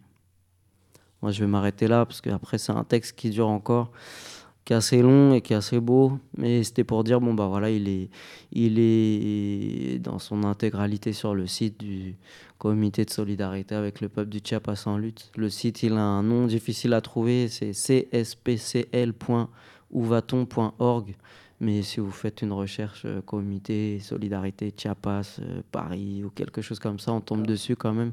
Moi je vais m'arrêter là, parce qu'après c'est un texte qui dure encore, qui est assez long et qui est assez beau, mais c'était pour dire, bon bah voilà, il est, il est dans son intégralité sur le site du comité de solidarité avec le peuple du Chiapas en lutte. Le site, il a un nom difficile à trouver, c'est c s p c l point où va t on point org, mais si vous faites une recherche euh, comité solidarité Chiapas euh, Paris ou quelque chose comme ça, on tombe dessus quand même.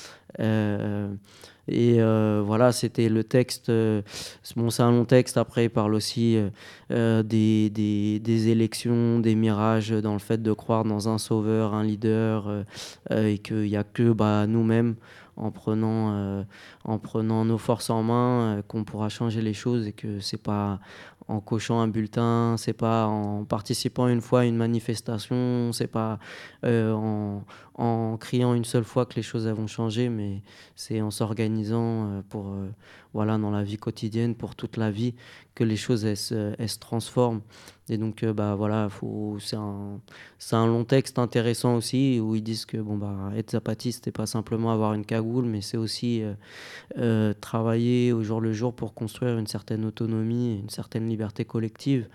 Euh, et euh, voilà, c'était le texte. Euh, bon, c'est un long texte. Après, il parle aussi euh, des, des, des élections, des mirages, dans le fait de croire dans un sauveur, un leader, euh, euh, et qu'il n'y a que bah, nous-mêmes, en prenant, euh, en prenant nos forces en main, euh, qu'on pourra changer les choses, et que c'est pas en cochant un bulletin, c'est pas en participant une fois à une manifestation, c'est pas euh, en, en criant une seule fois que les choses elles vont changer, mais c'est en s'organisant euh, pour euh, voilà, dans la vie quotidienne, pour toute la vie, que les choses elles, se- elles se transforment. Et donc euh, bah voilà, faut, c'est un c'est un long texte intéressant aussi où ils disent que bon bah être zapatiste c'est pas simplement avoir une cagoule, mais c'est aussi euh, euh, travailler au jour le jour pour construire une certaine autonomie, une certaine liberté collective.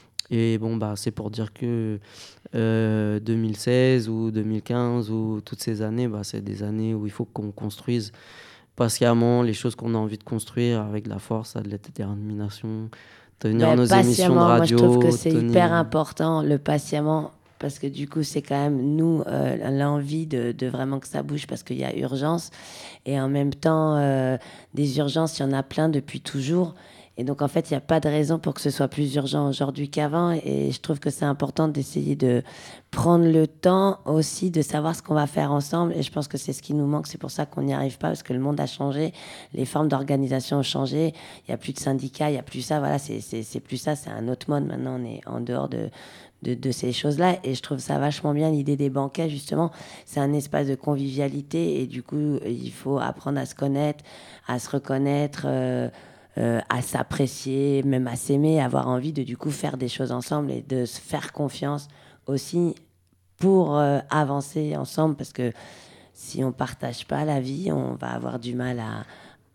Et bon bah c'est pour dire que euh, deux mille seize ou deux mille quinze ou toutes ces années, bah c'est des années où il faut qu'on construise patiemment les choses qu'on a envie de construire avec de la force, de la détermination, tenir Ben, nos émissions de patiemment, moi je radio. trouve que c'est tenir- hyper important, le patiemment, parce que du coup c'est quand même nous euh, l'envie de, de vraiment que ça bouge parce qu'il y a urgence, et en même temps euh, des urgences, il y en a plein depuis toujours, et donc en fait il n'y a pas de raison pour que ce soit plus urgent aujourd'hui qu'avant, et je trouve que c'est important d'essayer de prendre le temps aussi de savoir ce qu'on va faire ensemble, et je pense que c'est ce qui nous manque, c'est pour ça qu'on n'y arrive pas, parce que le monde a changé, les formes d'organisation ont changé, il n'y a plus de syndicats, il n'y a plus ça, voilà, c'est, c'est, c'est plus ça, c'est un autre mode, maintenant on est en dehors de, de, de ces choses-là, et je trouve ça vachement bien, l'idée des banquets, justement, c'est un espace de convivialité, et du coup, il faut apprendre à se connaître, à se reconnaître, euh, euh, à s'apprécier, même à s'aimer, avoir envie de du coup faire des choses ensemble et de se faire confiance aussi pour euh, avancer ensemble, parce que si on partage pas la vie, on va avoir du mal à,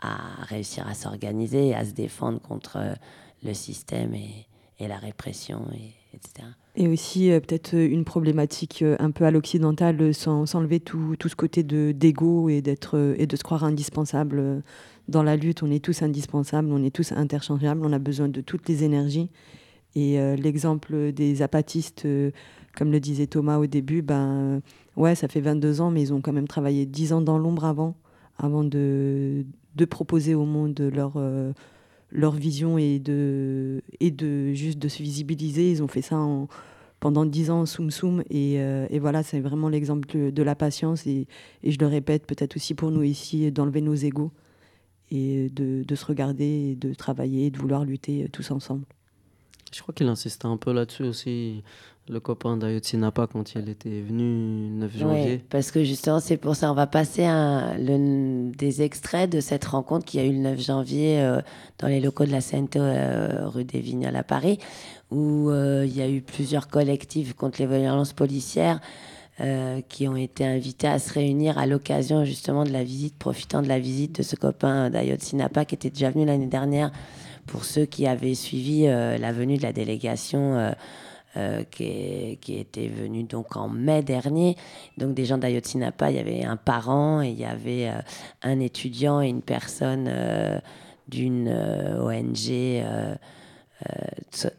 à réussir à s'organiser et à se défendre contre euh, le système et, et la répression, et, etc. Et aussi euh, peut-être euh, une problématique euh, un peu à l'occidental, euh, sans s'enlever tout, tout ce côté de, d'ego et, d'être, euh, et de se croire indispensable euh, dans la lutte. On est tous indispensables, on est tous interchangeables, on a besoin de toutes les énergies. Et euh, l'exemple des zapatistes, euh, comme le disait Thomas au début, ben, euh, ouais, ça fait vingt-deux ans, mais ils ont quand même travaillé dix ans dans l'ombre avant, avant de, de proposer au monde leur, euh, leur vision et de, et de juste de se visibiliser. Ils ont fait ça en, pendant dix ans, soum soum, et, euh, et voilà, c'est vraiment l'exemple de, de la patience, et, et je le répète, peut-être aussi pour nous ici, d'enlever nos égos et de, de se regarder, et de travailler, et de vouloir lutter euh, tous ensemble. Je crois qu'il insistait un peu là-dessus aussi, le copain d'Ayotzinapa, quand il était venu le neuf janvier. Oui, parce que justement, c'est pour ça, on va passer un, le, des extraits de cette rencontre qui a eu le neuf janvier euh, dans les locaux de la C N T euh, rue des Vignoles à Paris, où euh, il y a eu plusieurs collectifs contre les violences policières euh, qui ont été invités à se réunir à l'occasion justement de la visite, profitant de la visite de ce copain d'Ayotzinapa qui était déjà venu l'année dernière, pour ceux qui avaient suivi euh, la venue de la délégation euh, euh, qui, est, qui était venue donc en mai dernier. Donc des gens d'Ayotzinapa, il y avait un parent, et il y avait euh, un étudiant et une personne euh, d'une euh, O N G euh, euh,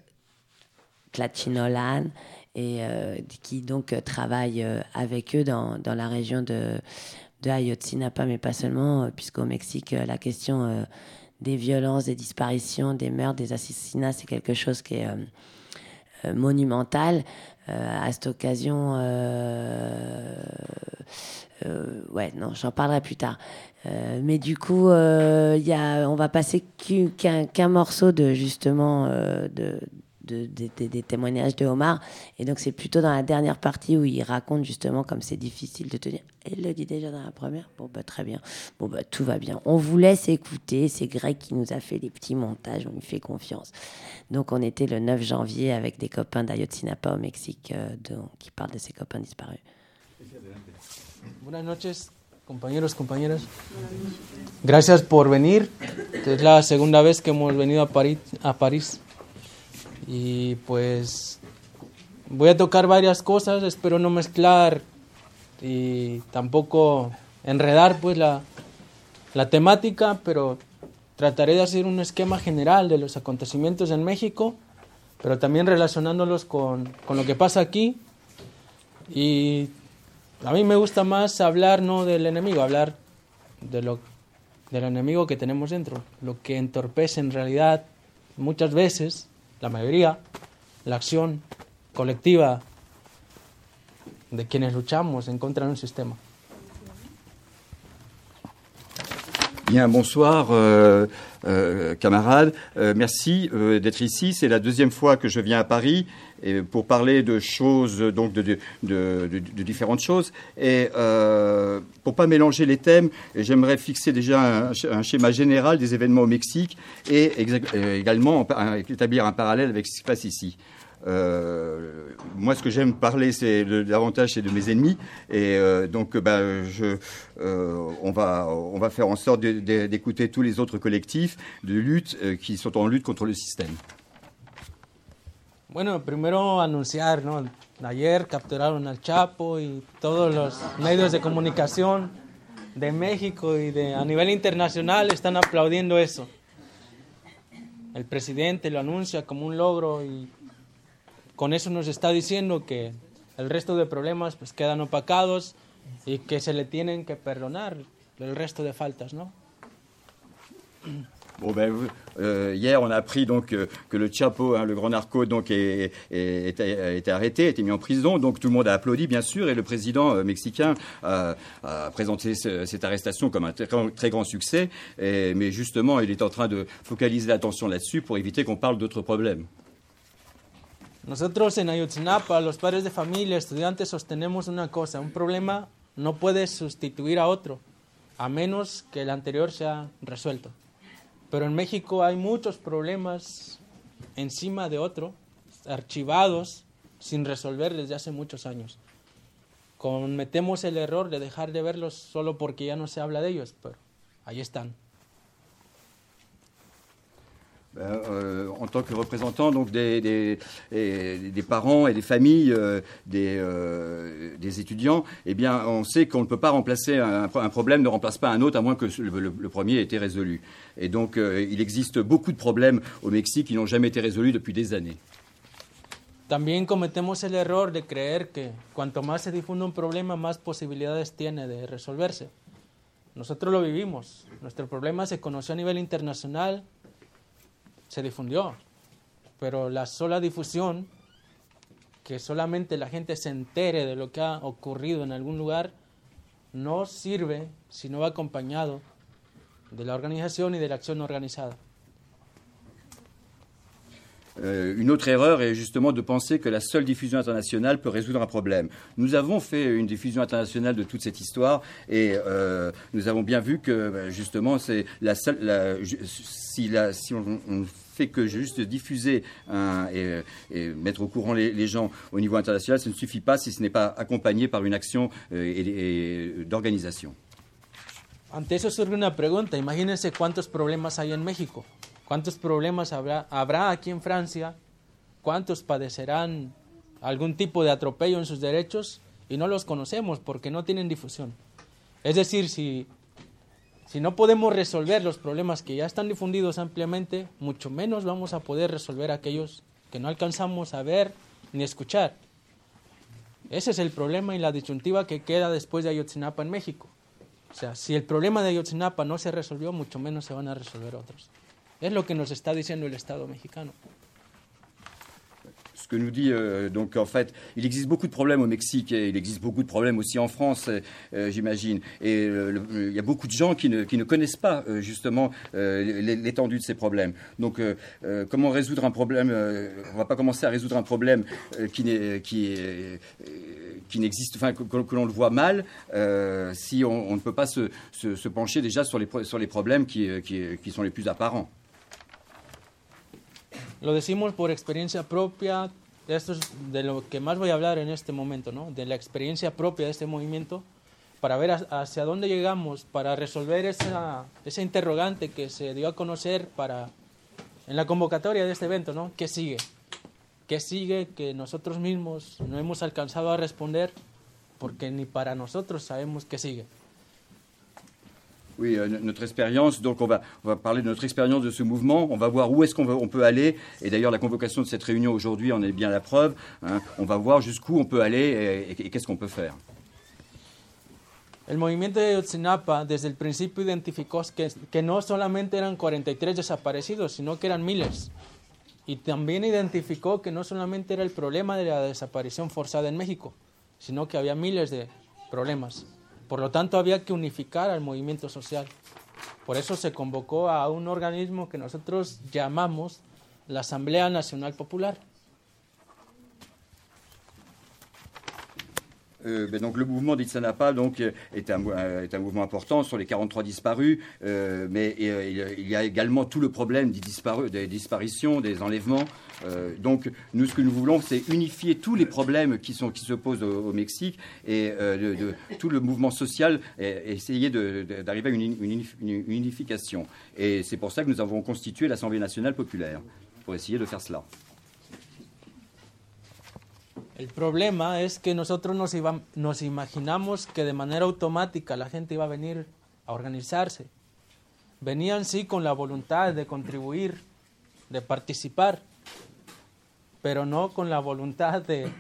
Tlachinolan, et euh, qui donc euh, travaille euh, avec eux dans, dans la région de, de Ayotzinapa, mais pas seulement, euh, puisqu'au Mexique, euh, la question euh, des violences, des disparitions, des meurtres, des assassinats, c'est quelque chose qui est euh, euh, monumental. Euh, à cette occasion, euh, euh, ouais, non, j'en parlerai plus tard. Euh, mais du coup, euh, y a, on va passer qu'un, qu'un morceau de justement euh, de De, de, de, des témoignages de Omar, et donc c'est plutôt dans la dernière partie où il raconte justement comme c'est difficile de tenir. Il le dit déjà dans la première. Bon bah très bien, bon bah tout va bien, on vous laisse écouter, c'est Greg qui nous a fait les petits montages, on lui fait confiance. Donc on était le neuf janvier avec des copains d'Ayotzinapa au Mexique, euh, donc, qui parlent de ses copains disparus. Buenas noches, compañeros, compañeras. Gracias por venir. Es la segunda vez que hemos venido a París, a París. Y pues voy a tocar varias cosas, espero no mezclar y tampoco enredar pues la, la temática, pero trataré de hacer un esquema general de los acontecimientos en México, pero también relacionándolos con, con lo que pasa aquí. Y a mí me gusta más hablar no del enemigo, hablar de lo, del enemigo que tenemos dentro, lo que entorpece en realidad muchas veces, la mayoría, la acción colectiva de quienes luchamos en contra de un sistema. Bien, bonsoir, euh, euh, camarades. Euh, merci euh, d'être ici. C'est la deuxième fois que je viens à Paris et pour parler de choses, donc de, de, de, de, de différentes choses. Et euh, pour pas mélanger les thèmes, j'aimerais fixer déjà un, un schéma général des événements au Mexique et également établir un parallèle avec ce qui se passe ici. Euh, moi, ce que j'aime parler, c'est de, davantage, c'est de mes ennemis, et euh, donc, bah, je, euh, on va, on va faire en sorte de, de, d'écouter tous les autres collectifs de lutte euh, qui sont en lutte contre le système. Bueno, primero anunciar, ¿no? Ayer capturaron al Chapo y todos los medios de comunicación de México y de a nivel internacional están aplaudiendo eso. El presidente lo anuncia como un logro y con eso nos está diciendo que el resto de problemas pues quedan opacados y que se le tienen que perdonar el resto de faltas, ¿no? Bon ben, euh, hier, on a appris donc euh, que le Chapo, hein, le grand narco, donc est, est, est, a été arrêté, a été mis en prison. Donc tout le monde a applaudi, bien sûr, et le président euh, mexicain a, a présenté ce, cette arrestation comme un très, très grand succès. Et, mais justement, il est en train de focaliser l'attention là-dessus pour éviter qu'on parle d'autres problèmes. Nosotros en Ayotzinapa, los padres de familia, estudiantes, sostenemos una cosa: un problema no puede sustituir a otro, a menos que el anterior sea resuelto. Pero en México hay muchos problemas encima de otro, archivados, sin resolver desde hace muchos años. Cometemos el error de dejar de verlos solo porque ya no se habla de ellos, pero ahí están. Ben, euh, en tant que représentant donc des, des, des parents et des familles euh, des, euh, des étudiants, eh bien, on sait qu'on ne peut pas remplacer un, un problème, ne remplace pas un autre à moins que le, le, le premier ait été résolu. Et donc, euh, il existe beaucoup de problèmes au Mexique qui n'ont jamais été résolus depuis des années. También cometemos el error de creer que cuanto más se difunde un problema, más posibilidades tiene de resolverse. Nosotros lo vivimos. Nuestro problema se conoció a nivel internacional, se difundió, pero la sola difusión, que solamente la gente se entere de lo que ha ocurrido en algún lugar, no sirve si no va acompañado de la organización y de la acción organizada. Euh, une autre erreur est justement de penser que la seule diffusion internationale peut résoudre un problème. Nous avons fait une diffusion internationale de toute cette histoire et euh, nous avons bien vu que justement c'est la seule, la, si, la, si on, on fait que juste diffuser un, et, et mettre au courant les, les gens au niveau international, ça ne suffit pas si ce n'est pas accompagné par une action euh, et, et d'organisation. Ante eso surge una pregunta: imagínense cuántos problemas hay en México. ¿Cuántos problemas habrá, habrá aquí en Francia? ¿Cuántos padecerán algún tipo de atropello en sus derechos? Y no los conocemos porque no tienen difusión. Es decir, si, si no podemos resolver los problemas que ya están difundidos ampliamente, mucho menos vamos a poder resolver aquellos que no alcanzamos a ver ni escuchar. Ese es el problema y la disyuntiva que queda después de Ayotzinapa en México. O sea, si el problema de Ayotzinapa no se resolvió, mucho menos se van a resolver otros. Es lo que nos está diciendo el Estado mexicano. Ce que nous dit, euh, donc en fait, il existe beaucoup de problèmes au Mexique et il existe beaucoup de problèmes aussi en France, euh, j'imagine. Et euh, le, il y a beaucoup de gens qui ne, qui ne connaissent pas euh, justement euh, l'étendue de ces problèmes. Donc, euh, euh, comment résoudre un problème euh, On ne va pas commencer à résoudre un problème euh, qui n'est, qui est, euh, qui n'existe, enfin que, que l'on le voit mal, euh, si on, on ne peut pas se, se, se pencher déjà sur les, sur les problèmes qui, qui, qui sont les plus apparents. Lo decimos por experiencia propia, esto es de lo que más voy a hablar en este momento, ¿no? De la experiencia propia de este movimiento, para ver hacia dónde llegamos, para resolver esa, esa interrogante que se dio a conocer para, en la convocatoria de este evento, ¿no? ¿Qué sigue? ¿Qué sigue que nosotros mismos no hemos alcanzado a responder? Porque ni para nosotros sabemos qué sigue. Oui, euh, notre expérience, donc on va, on va parler de notre expérience de ce mouvement, on va voir où est-ce qu'on on peut aller, et d'ailleurs la convocation de cette réunion aujourd'hui en est bien la preuve, hein. On va voir jusqu'où on peut aller et, et, et qu'est-ce qu'on peut faire. El movimiento de Ayotzinapa desde el principio identificó que, que no solamente eran cuarenta y tres desaparecidos, sino que eran miles. Y también identificó que no solamente era el problema de la desaparición forzada en México, sino que había miles de problemas. Por lo tanto, había que unificar al movimiento social. Por eso se convocó a un organismo que nosotros llamamos la Asamblea Nacional Popular. Euh, ben donc le mouvement d'Itsanapa donc est un, est un mouvement important sur les quarante-trois disparus, euh, mais euh, il y a également tout le problème des, disparus, des disparitions, des enlèvements. Euh, donc nous ce que nous voulons c'est unifier tous les problèmes qui, sont, qui se posent au, au Mexique et euh, de, de, tout le mouvement social et, et essayer de, de, d'arriver à une, une, une unification. Et c'est pour ça que nous avons constitué l'Assemblée nationale populaire, pour essayer de faire cela. El problema es que nosotros nos, iba, nos imaginamos que de manera automática la gente iba a venir a organizarse. Venían sí con la voluntad de contribuir, de participar, pero no con la voluntad de,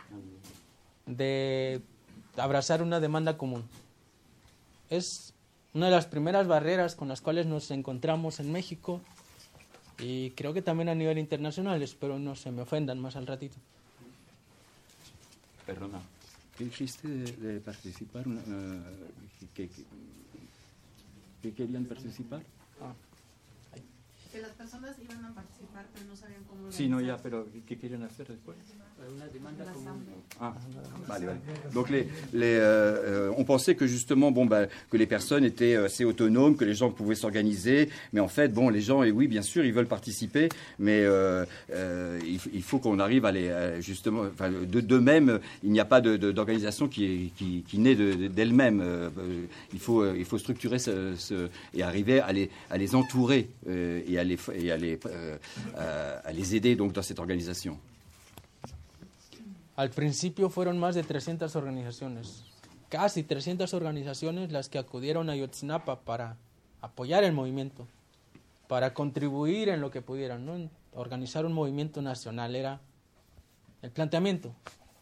de abrazar una demanda común. Es una de las primeras barreras con las cuales nos encontramos en México y creo que también a nivel internacional, espero no se me ofendan más al ratito. Perdona, ¿qué dijiste de, de participar? Uh, que, que, que querían participar? Ah. Que las personas iban a participar, pero no sabían cómo Sí, no, ya, pero ¿qué querían hacer después? Una demanda común. Ah, vale, vale. Donc les, les, euh, on pensait que justement, bon, bah, que les personnes étaient assez autonomes, que les gens pouvaient s'organiser, mais en fait, bon, les gens, et oui, bien sûr, ils veulent participer, mais euh, euh, il, il faut qu'on arrive à les, à, justement, enfin, de d'eux-mêmes, il n'y a pas de, de, d'organisation qui, qui, qui naît de, d'elle-même. Euh, il faut, il faut structurer ce, ce, et arriver à les, à les entourer euh, et à les, et à les, euh, à, à les aider donc dans cette organisation. Al principio fueron más de trescientas organizaciones, casi trescientas organizaciones las que acudieron a Ayotzinapa para apoyar el movimiento, para contribuir en lo que pudieran, ¿no? Organizar un movimiento nacional era el planteamiento.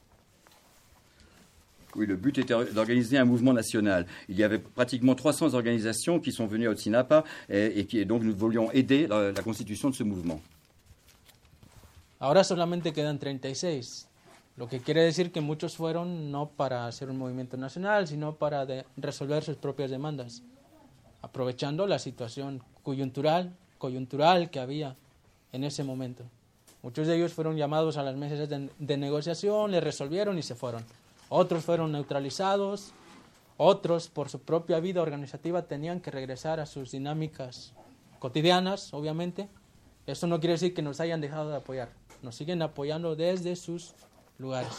Oui, le but était d'organiser un mouvement national. Il y avait pratiquement trois cents organisations qui sont venues à Ayotzinapa et, et, qui, et donc nous voulions aider la, la constitution de ce mouvement. Ahora solamente quedan treinta y seis. Lo que quiere decir que muchos fueron no para hacer un movimiento nacional, sino para de resolver sus propias demandas, aprovechando la situación coyuntural, coyuntural que había en ese momento. Muchos de ellos fueron llamados a las mesas de, de negociación, les resolvieron y se fueron. Otros fueron neutralizados, otros por su propia vida organizativa tenían que regresar a sus dinámicas cotidianas, obviamente. Eso no quiere decir que nos hayan dejado de apoyar, nos siguen apoyando desde sus lugares.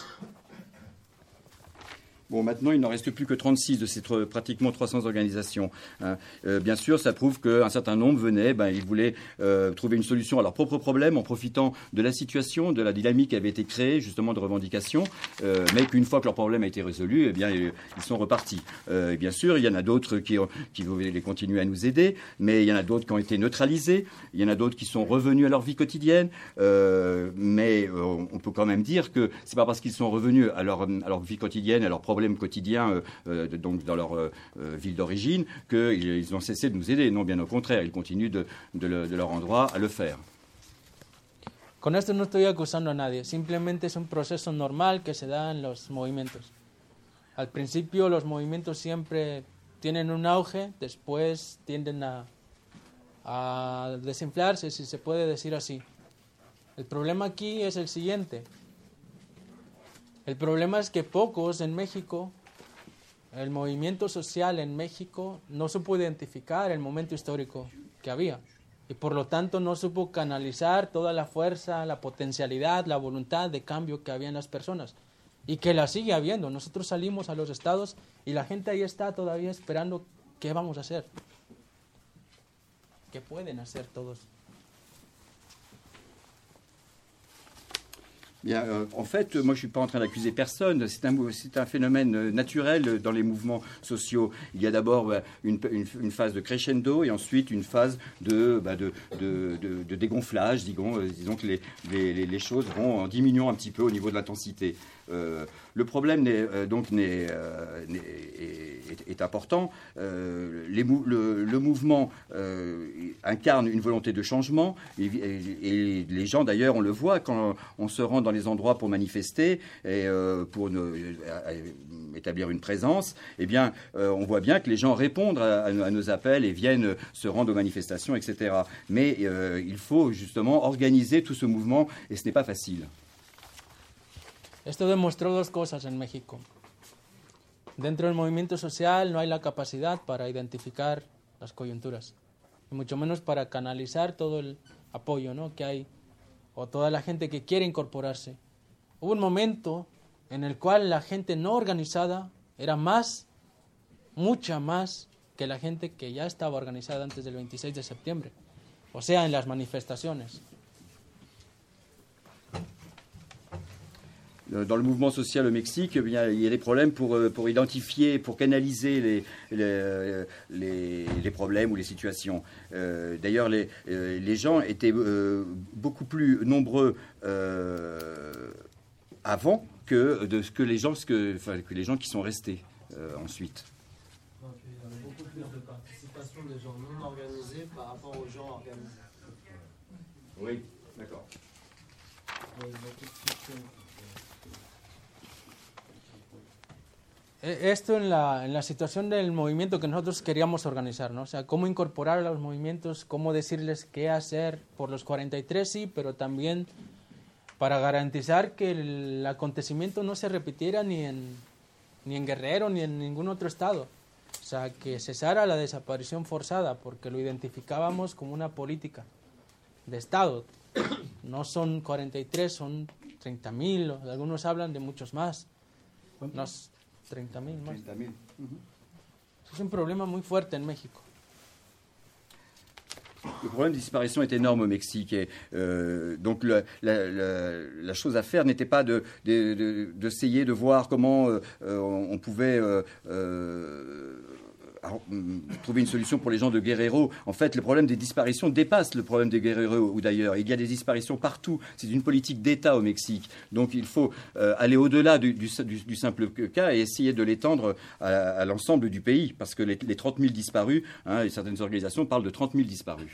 Bon, maintenant, il n'en reste plus que trente-six de ces tr- pratiquement trois cents organisations. Hein. Euh, bien sûr, ça prouve qu'un certain nombre venaient, ben, ils voulaient euh, trouver une solution à leurs propres problèmes en profitant de la situation, de la dynamique qui avait été créée, justement, de revendication, euh, mais qu'une fois que leur problème a été résolu, eh bien, ils, ils sont repartis. Euh, bien sûr, il y en a d'autres qui, qui voulaient continuer à nous aider, mais il y en a d'autres qui ont été neutralisés, il y en a d'autres qui sont revenus à leur vie quotidienne, euh, mais euh, on peut quand même dire que c'est pas parce qu'ils sont revenus à leur, à leur vie quotidienne, à leurs problèmes quotidiens euh, de, donc dans leur euh, ville d'origine qu'ils ils ont cessé de nous aider. Non, bien au contraire, ils continuent de, de, le, de leur endroit à le faire. Con esto no estoy acusando a nadie, simplemente es un proceso normal que se da en los movimientos. Al principio los movimientos siempre tienen un auge, después tienden a, a desinflarse, si se puede decir así. El problema aquí es el siguiente. El problema es que pocos en México, el movimiento social en México, no supo identificar el momento histórico que había y por lo tanto no supo canalizar toda la fuerza, la potencialidad, la voluntad de cambio que había en las personas y que la sigue habiendo. Nosotros salimos a los estados y la gente ahí está todavía esperando qué vamos a hacer, qué pueden hacer todos. Bien, euh, en fait, moi, je suis pas en train d'accuser personne. C'est un, c'est un phénomène naturel dans les mouvements sociaux. Il y a d'abord bah, une, une, une phase de crescendo et ensuite une phase de, bah, de, de, de, de dégonflage. Disons, euh, disons que les, les, les choses vont en diminuant un petit peu au niveau de l'intensité. Euh, le problème n'est, euh, donc n'est, euh, n'est, est, est important. Euh, les mou- le, le mouvement euh, incarne une volonté de changement et, et, et les gens, d'ailleurs, on le voit quand on se rend dans dans les endroits pour manifester et euh, pour ne, euh, établir une présence, eh bien, euh, on voit bien que les gens répondent à, à nos appels et viennent se rendre aux manifestations, et cetera. Mais euh, il faut justement organiser tout ce mouvement et ce n'est pas facile. Esto demostró dos cosas en México. Dentro del movimiento social no hay la capacidad para identificar las coyunturas, y mucho menos para canalizar todo el apoyo, ¿no?, que hay, o toda la gente que quiere incorporarse. Hubo un momento en el cual la gente no organizada era más, mucha más, que la gente que ya estaba organizada antes del veintiséis de septiembre, o sea, en las manifestaciones. Dans le mouvement social au Mexique, eh bien, il y a des problèmes pour, pour identifier, pour canaliser les, les, les, les problèmes ou les situations. Euh, d'ailleurs, les, les gens étaient euh, beaucoup plus nombreux euh, avant que, de, que, les gens, que, enfin, que les gens qui sont restés euh, ensuite. Donc, il y a beaucoup plus de participation des gens non organisés par rapport aux gens organisés. Oui, d'accord. Esto en la, en la situación del movimiento que nosotros queríamos organizar, ¿no? O sea, cómo incorporar a los movimientos, cómo decirles qué hacer por los cuarenta y tres, sí, pero también para garantizar que el acontecimiento no se repitiera ni en, ni en Guerrero ni en ningún otro estado. O sea, que cesara la desaparición forzada, porque lo identificábamos como una política de Estado. No son cuarenta y tres, son treinta mil, algunos hablan de muchos más. Nos, treinta mil más. treinta mil. Uh-huh. Es un problema muy fuerte en México. Le problème de disparition est énorme au Mexique. Et, euh, donc la, la, la, la chose à faire n'était pas de, de, de, d'essayer de voir comment euh, on pouvait euh, euh, trouver une solution pour les gens de Guerrero. En fait, le problème des disparitions dépasse le problème des Guerrero ou d'ailleurs. Il y a des disparitions partout. C'est une politique d'État au Mexique. Donc il faut euh, aller au-delà du, du, du, du simple cas et essayer de l'étendre à, à l'ensemble du pays. Parce que les, les trente mille disparus, hein, et certaines organisations parlent de trente mille disparus.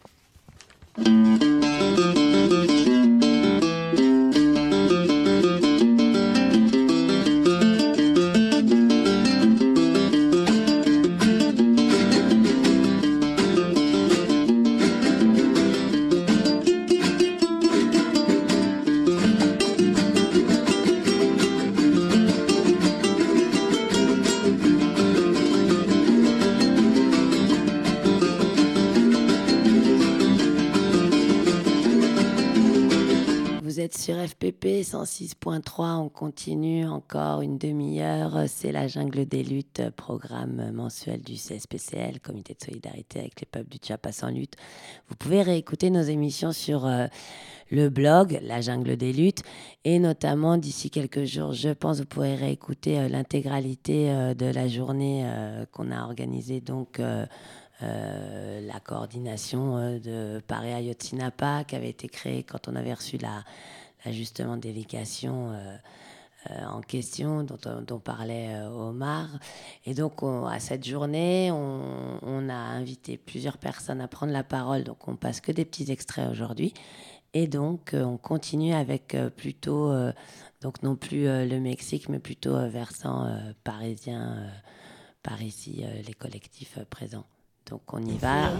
Sur F P P cent six point trois, on continue encore une demi-heure. C'est la Jungle des Luttes, programme mensuel du C S P C L, Comité de solidarité avec les peuples du Chiapas en lutte. Vous pouvez réécouter nos émissions sur euh, le blog La Jungle des Luttes et notamment d'ici quelques jours, je pense, vous pourrez réécouter euh, l'intégralité euh, de la journée euh, qu'on a organisée donc. Euh, Euh, la coordination euh, de Paris Ayotzinapa qui avait été créée quand on avait reçu la, la justement délégation euh, euh, en question dont, dont parlait euh, Omar. Et donc on, à cette journée, on, on a invité plusieurs personnes à prendre la parole. Donc on passe que des petits extraits aujourd'hui. Et donc euh, on continue avec euh, plutôt, euh, donc non plus euh, le Mexique, mais plutôt euh, versant euh, parisien, euh, par ici, euh, les collectifs euh, présents. Donc on y va.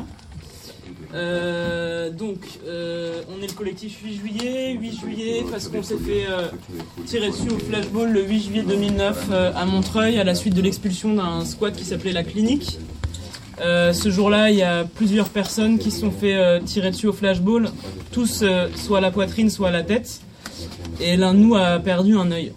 Euh, donc euh, on est le collectif huit juillet, huit juillet parce qu'on s'est fait euh, tirer dessus au flashball le huit juillet deux mille neuf euh, à Montreuil à la suite de l'expulsion d'un squat qui s'appelait La Clinique. Euh, ce jour-là, il y a plusieurs personnes qui se sont fait euh, tirer dessus au flashball, tous euh, soit à la poitrine, soit à la tête. Et l'un de nous a perdu un œil.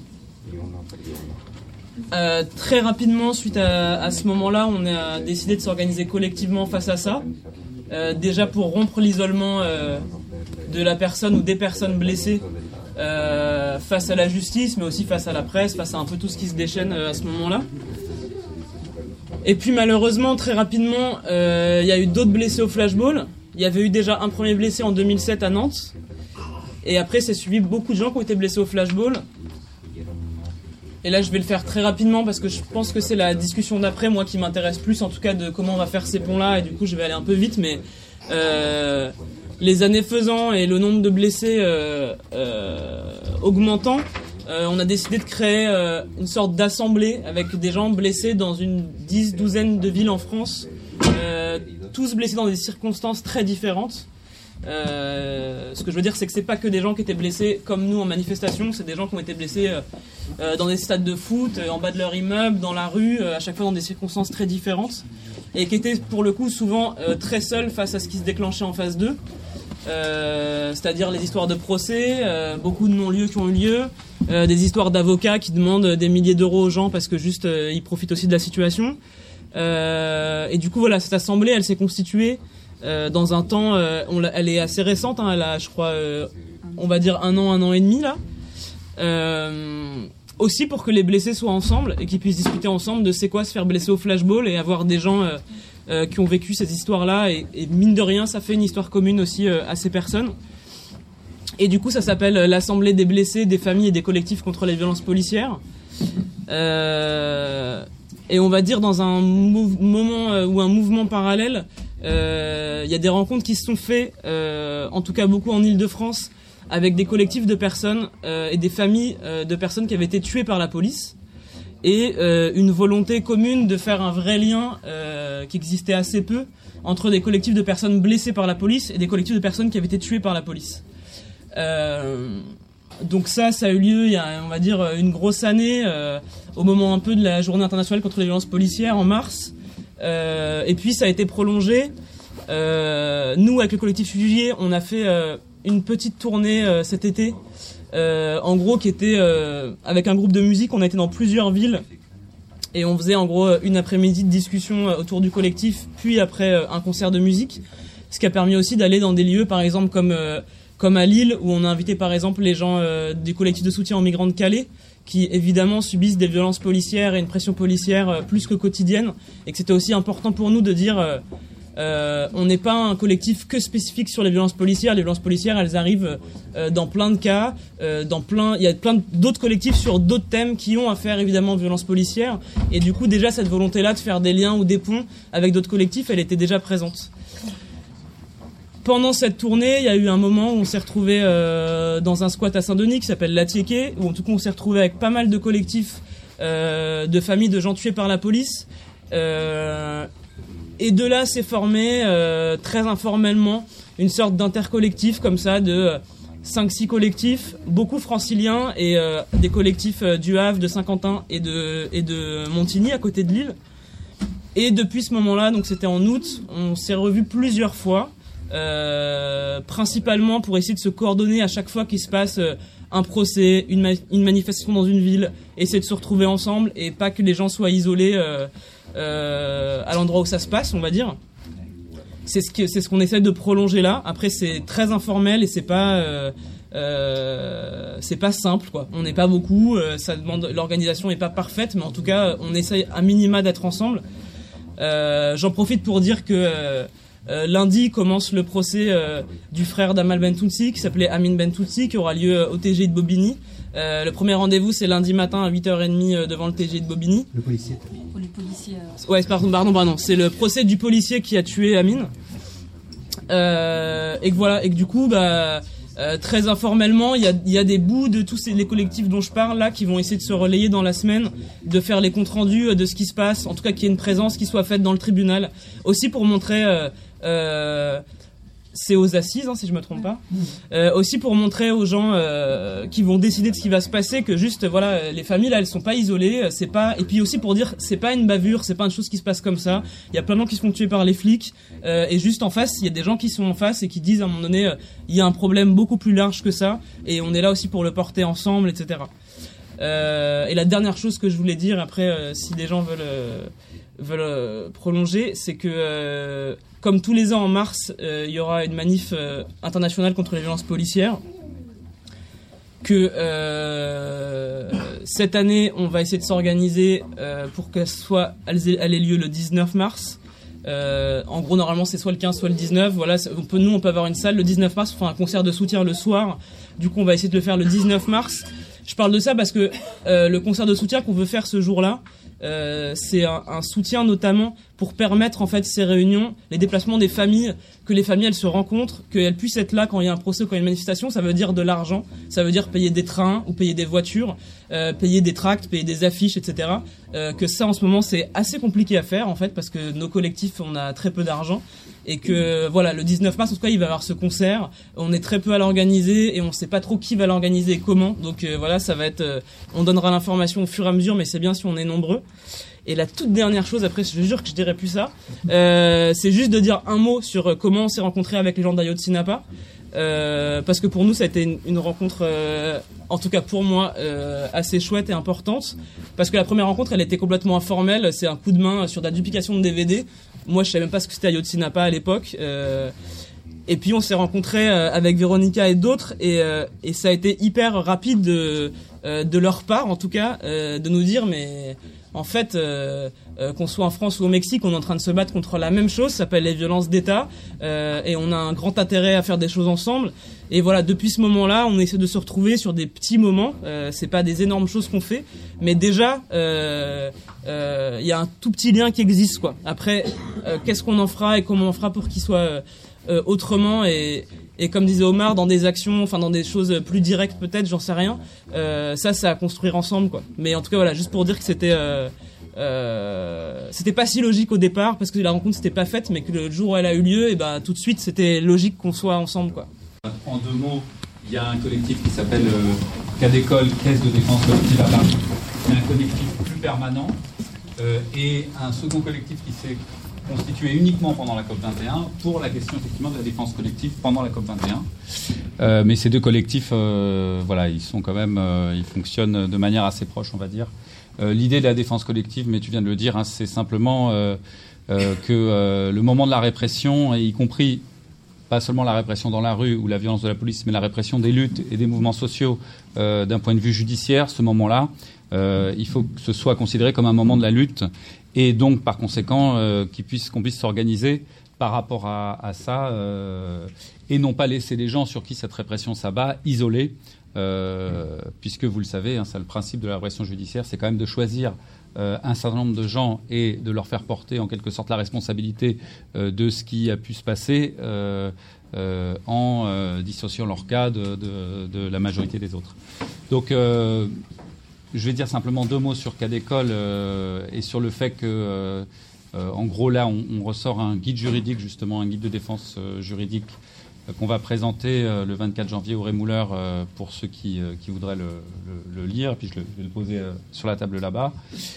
Euh, très rapidement, suite à, à ce moment-là, on a décidé de s'organiser collectivement face à ça. Euh, déjà pour rompre l'isolement euh, de la personne ou des personnes blessées euh, face à la justice, mais aussi face à la presse, face à un peu tout ce qui se déchaîne euh, à ce moment-là. Et puis malheureusement, très rapidement, euh, il y a eu d'autres blessés au flashball. Il y avait eu déjà un premier blessé en deux mille sept à Nantes. Et après, c'est suivi beaucoup de gens qui ont été blessés au flashball. Et là, je vais le faire très rapidement parce que je pense que c'est la discussion d'après, moi, qui m'intéresse plus, en tout cas, de comment on va faire ces ponts-là. Et du coup, je vais aller un peu vite, mais euh, les années faisant et le nombre de blessés euh, euh, augmentant, euh, on a décidé de créer euh, une sorte d'assemblée avec des gens blessés dans une dix, douzaine de villes en France, euh, tous blessés dans des circonstances très différentes. Euh, ce que je veux dire, c'est que c'est pas que des gens qui étaient blessés comme nous en manifestation, c'est des gens qui ont été blessés euh, euh, dans des stades de foot, euh, en bas de leur immeuble, dans la rue, euh, à chaque fois dans des circonstances très différentes, et qui étaient pour le coup souvent euh, très seuls face à ce qui se déclenchait en face d'eux, euh, c'est-à-dire les histoires de procès, euh, beaucoup de non-lieux qui ont eu lieu, euh, des histoires d'avocats qui demandent des milliers d'euros aux gens parce que juste euh, ils profitent aussi de la situation. Euh, et du coup voilà, cette assemblée, elle s'est constituée Euh, dans un temps, euh, on elle est assez récente, hein, elle a, je crois, euh, on va dire un an, un an et demi là. Euh, aussi pour que les blessés soient ensemble et qu'ils puissent discuter ensemble de c'est quoi se faire blesser au flashball et avoir des gens euh, euh, qui ont vécu ces histoires-là et, et mine de rien, ça fait une histoire commune aussi euh, à ces personnes. Et du coup, ça s'appelle l'Assemblée des blessés, des familles et des collectifs contre les violences policières. Euh, et on va dire dans un mou- moment euh, ou un mouvement parallèle. Il euh, y a des rencontres qui se sont faites, euh, en tout cas beaucoup en Île-de-France, avec des collectifs de personnes euh, et des familles euh, de personnes qui avaient été tuées par la police, et euh, une volonté commune de faire un vrai lien euh, qui existait assez peu entre des collectifs de personnes blessées par la police et des collectifs de personnes qui avaient été tuées par la police. Euh, donc ça, ça a eu lieu il y a, on va dire, une grosse année, euh, au moment un peu de la Journée internationale contre les violences policières en mars. Euh, et puis ça a été prolongé. Euh, nous, avec le collectif Fugier, on a fait euh, une petite tournée euh, cet été, euh, en gros, qui était euh, avec un groupe de musique. On a été dans plusieurs villes et on faisait en gros une après-midi de discussion autour du collectif, puis après euh, un concert de musique, ce qui a permis aussi d'aller dans des lieux, par exemple comme euh, comme à Lille, où on a invité par exemple les gens euh, du collectif de soutien aux migrants de Calais, qui évidemment subissent des violences policières et une pression policière euh, plus que quotidienne, et que c'était aussi important pour nous de dire euh, euh, on n'est pas un collectif que spécifique sur les violences policières. Les violences policières, elles arrivent euh, dans plein de cas, euh, dans plein, il y a plein d'autres collectifs sur d'autres thèmes qui ont à faire évidemment de violences policières, et du coup déjà cette volonté-là de faire des liens ou des ponts avec d'autres collectifs, elle était déjà présente. Pendant cette tournée, il y a eu un moment où on s'est retrouvé euh, dans un squat à Saint-Denis qui s'appelle l'Attiéké, où en tout cas on s'est retrouvé avec pas mal de collectifs euh, de familles de gens tués par la police. Euh, et de là s'est formé euh, très informellement une sorte d'intercollectif comme ça de cinq six collectifs, beaucoup franciliens et euh, des collectifs euh, du Havre, de Saint-Quentin et de, et de Montigny à côté de Lille. Et depuis ce moment-là, donc c'était en août, on s'est revus plusieurs fois. Euh, principalement pour essayer de se coordonner à chaque fois qu'il se passe euh, un procès, une, ma- une manifestation dans une ville, essayer de se retrouver ensemble et pas que les gens soient isolés euh, euh, à l'endroit où ça se passe, on va dire. C'est ce que, c'est ce qu'on essaie de prolonger là. Après, c'est très informel et c'est pas euh, euh, c'est pas simple, quoi. On n'est pas beaucoup, euh, ça demande, l'organisation est pas parfaite, mais en tout cas, on essaye à minima d'être ensemble. Euh, j'en profite pour dire que euh, Euh, lundi commence le procès euh, du frère d'Amal Bentounsi qui s'appelait Amin Bentounsi, qui aura lieu au T G I de Bobigny. Euh, le premier rendez-vous c'est lundi matin à huit heures trente euh, devant le T G I de Bobigny. Le policier. Pour les policiers. Euh... Ouais, pardon, pardon, pardon. C'est le procès du policier qui a tué Amin. Euh, et que voilà, et que du coup, bah, euh, très informellement, il y a, y a des bouts de tous ces, les collectifs dont je parle là qui vont essayer de se relayer dans la semaine, de faire les comptes rendus de ce qui se passe, en tout cas qu'il y ait une présence qui soit faite dans le tribunal, aussi pour montrer. Euh, Euh, c'est aux assises, hein, si je me trompe pas. Euh, aussi pour montrer aux gens euh, qui vont décider de ce qui va se passer que juste voilà, les familles là, elles sont pas isolées, c'est pas. Et puis aussi pour dire, c'est pas une bavure, c'est pas une chose qui se passe comme ça. Il y a plein de gens qui se font tuer par les flics euh, et juste en face, il y a des gens qui sont en face et qui disent à un moment donné, euh, il y a un problème beaucoup plus large que ça et on est là aussi pour le porter ensemble, et cetera. Euh, et la dernière chose que je voulais dire après, euh, si des gens veulent euh, veulent euh, prolonger, c'est que euh, comme tous les ans en mars, euh, il y aura une manif euh, internationale contre les violences policières. Que euh, cette année, on va essayer de s'organiser euh, pour qu'elle soit, elle ait lieu le dix-neuf mars. Euh, en gros, normalement, c'est soit le quinze, soit le dix-neuf. Voilà, on peut, nous, on peut avoir une salle le dix-neuf mars. On fera un concert de soutien le soir. Du coup, on va essayer de le faire le dix-neuf mars. Je parle de ça parce que euh, le concert de soutien qu'on veut faire ce jour-là, euh, c'est un, un soutien notamment pour permettre en fait ces réunions, les déplacements des familles, que les familles elles se rencontrent, qu'elles puissent être là quand il y a un procès ou quand il y a une manifestation. Ça veut dire de l'argent, ça veut dire payer des trains ou payer des voitures, euh, payer des tracts, payer des affiches, et cetera. Euh, que ça en ce moment c'est assez compliqué à faire en fait parce que nos collectifs on a très peu d'argent. Et que voilà, le dix-neuf mars en tout cas il va y avoir ce concert, on est très peu à l'organiser et on sait pas trop qui va l'organiser et comment, donc euh, voilà, ça va être euh, on donnera l'information au fur et à mesure, mais c'est bien si on est nombreux. Et la toute dernière chose, après je jure que je dirai plus ça, euh, c'est juste de dire un mot sur comment on s'est rencontré avec les gens d'Ayotzinapa. Euh, parce que pour nous ça a été une, une rencontre euh, en tout cas pour moi euh, assez chouette et importante, parce que la première rencontre elle était complètement informelle, c'est un coup de main sur de la duplication de D V D. Moi je savais même pas ce que c'était Ayotzinapa à l'époque, euh, et puis on s'est rencontrés euh, avec Véronica et d'autres, et, euh, et ça a été hyper rapide de, euh, de leur part en tout cas, euh, de nous dire mais en fait, euh, euh, qu'on soit en France ou au Mexique, on est en train de se battre contre la même chose, ça s'appelle les violences d'État, euh, et on a un grand intérêt à faire des choses ensemble. Et voilà, depuis ce moment-là, on essaie de se retrouver sur des petits moments. Euh, c'est pas des énormes choses qu'on fait, mais déjà, il euh, euh, y a un tout petit lien qui existe, quoi. Après, euh, qu'est-ce qu'on en fera et comment on fera pour qu'il soit euh, autrement et Et comme disait Omar, dans des actions, enfin dans des choses plus directes peut-être, j'en sais rien. Euh, ça, c'est à construire ensemble, quoi. Mais en tout cas, voilà, juste pour dire que c'était, euh, euh, c'était pas si logique au départ parce que la rencontre s'était pas faite, mais que le jour où elle a eu lieu, et ben tout de suite, c'était logique qu'on soit ensemble, quoi. En deux mots, il y a un collectif qui s'appelle euh, Cas d'école, Caisse de défense collective à Paris. C'est un collectif plus permanent euh, et un second collectif qui s'est constitué uniquement pendant la COP vingt et un pour la question effectivement de la défense collective pendant la COP vingt et un. Euh, mais ces deux collectifs, euh, voilà, ils sont quand même, euh, ils fonctionnent de manière assez proche, on va dire. Euh, l'idée de la défense collective, mais tu viens de le dire, hein, c'est simplement euh, euh, que euh, le moment de la répression, et y compris pas seulement la répression dans la rue ou la violence de la police, mais la répression des luttes et des mouvements sociaux euh, d'un point de vue judiciaire, ce moment-là, euh, il faut que ce soit considéré comme un moment de la lutte. Et donc, par conséquent, euh, qu'il puisse, qu'on puisse s'organiser par rapport à, à ça euh, et non pas laisser les gens sur qui cette répression s'abat isolés, euh, puisque vous le savez, hein, c'est le principe de la répression judiciaire, c'est quand même de choisir euh, un certain nombre de gens et de leur faire porter en quelque sorte la responsabilité euh, de ce qui a pu se passer euh, euh, en euh, dissociant leur cas de, de, de la majorité des autres. Donc, euh, je vais dire simplement deux mots sur Cas d'école euh, et sur le fait que, euh, euh, en gros, là, on, on ressort un guide juridique, justement, un guide de défense euh, juridique euh, qu'on va présenter euh, le vingt-quatre janvier au Rémouleur euh, pour ceux qui, euh, qui voudraient le, le, le lire. Puis je, le, je vais le poser euh, sur la table là-bas.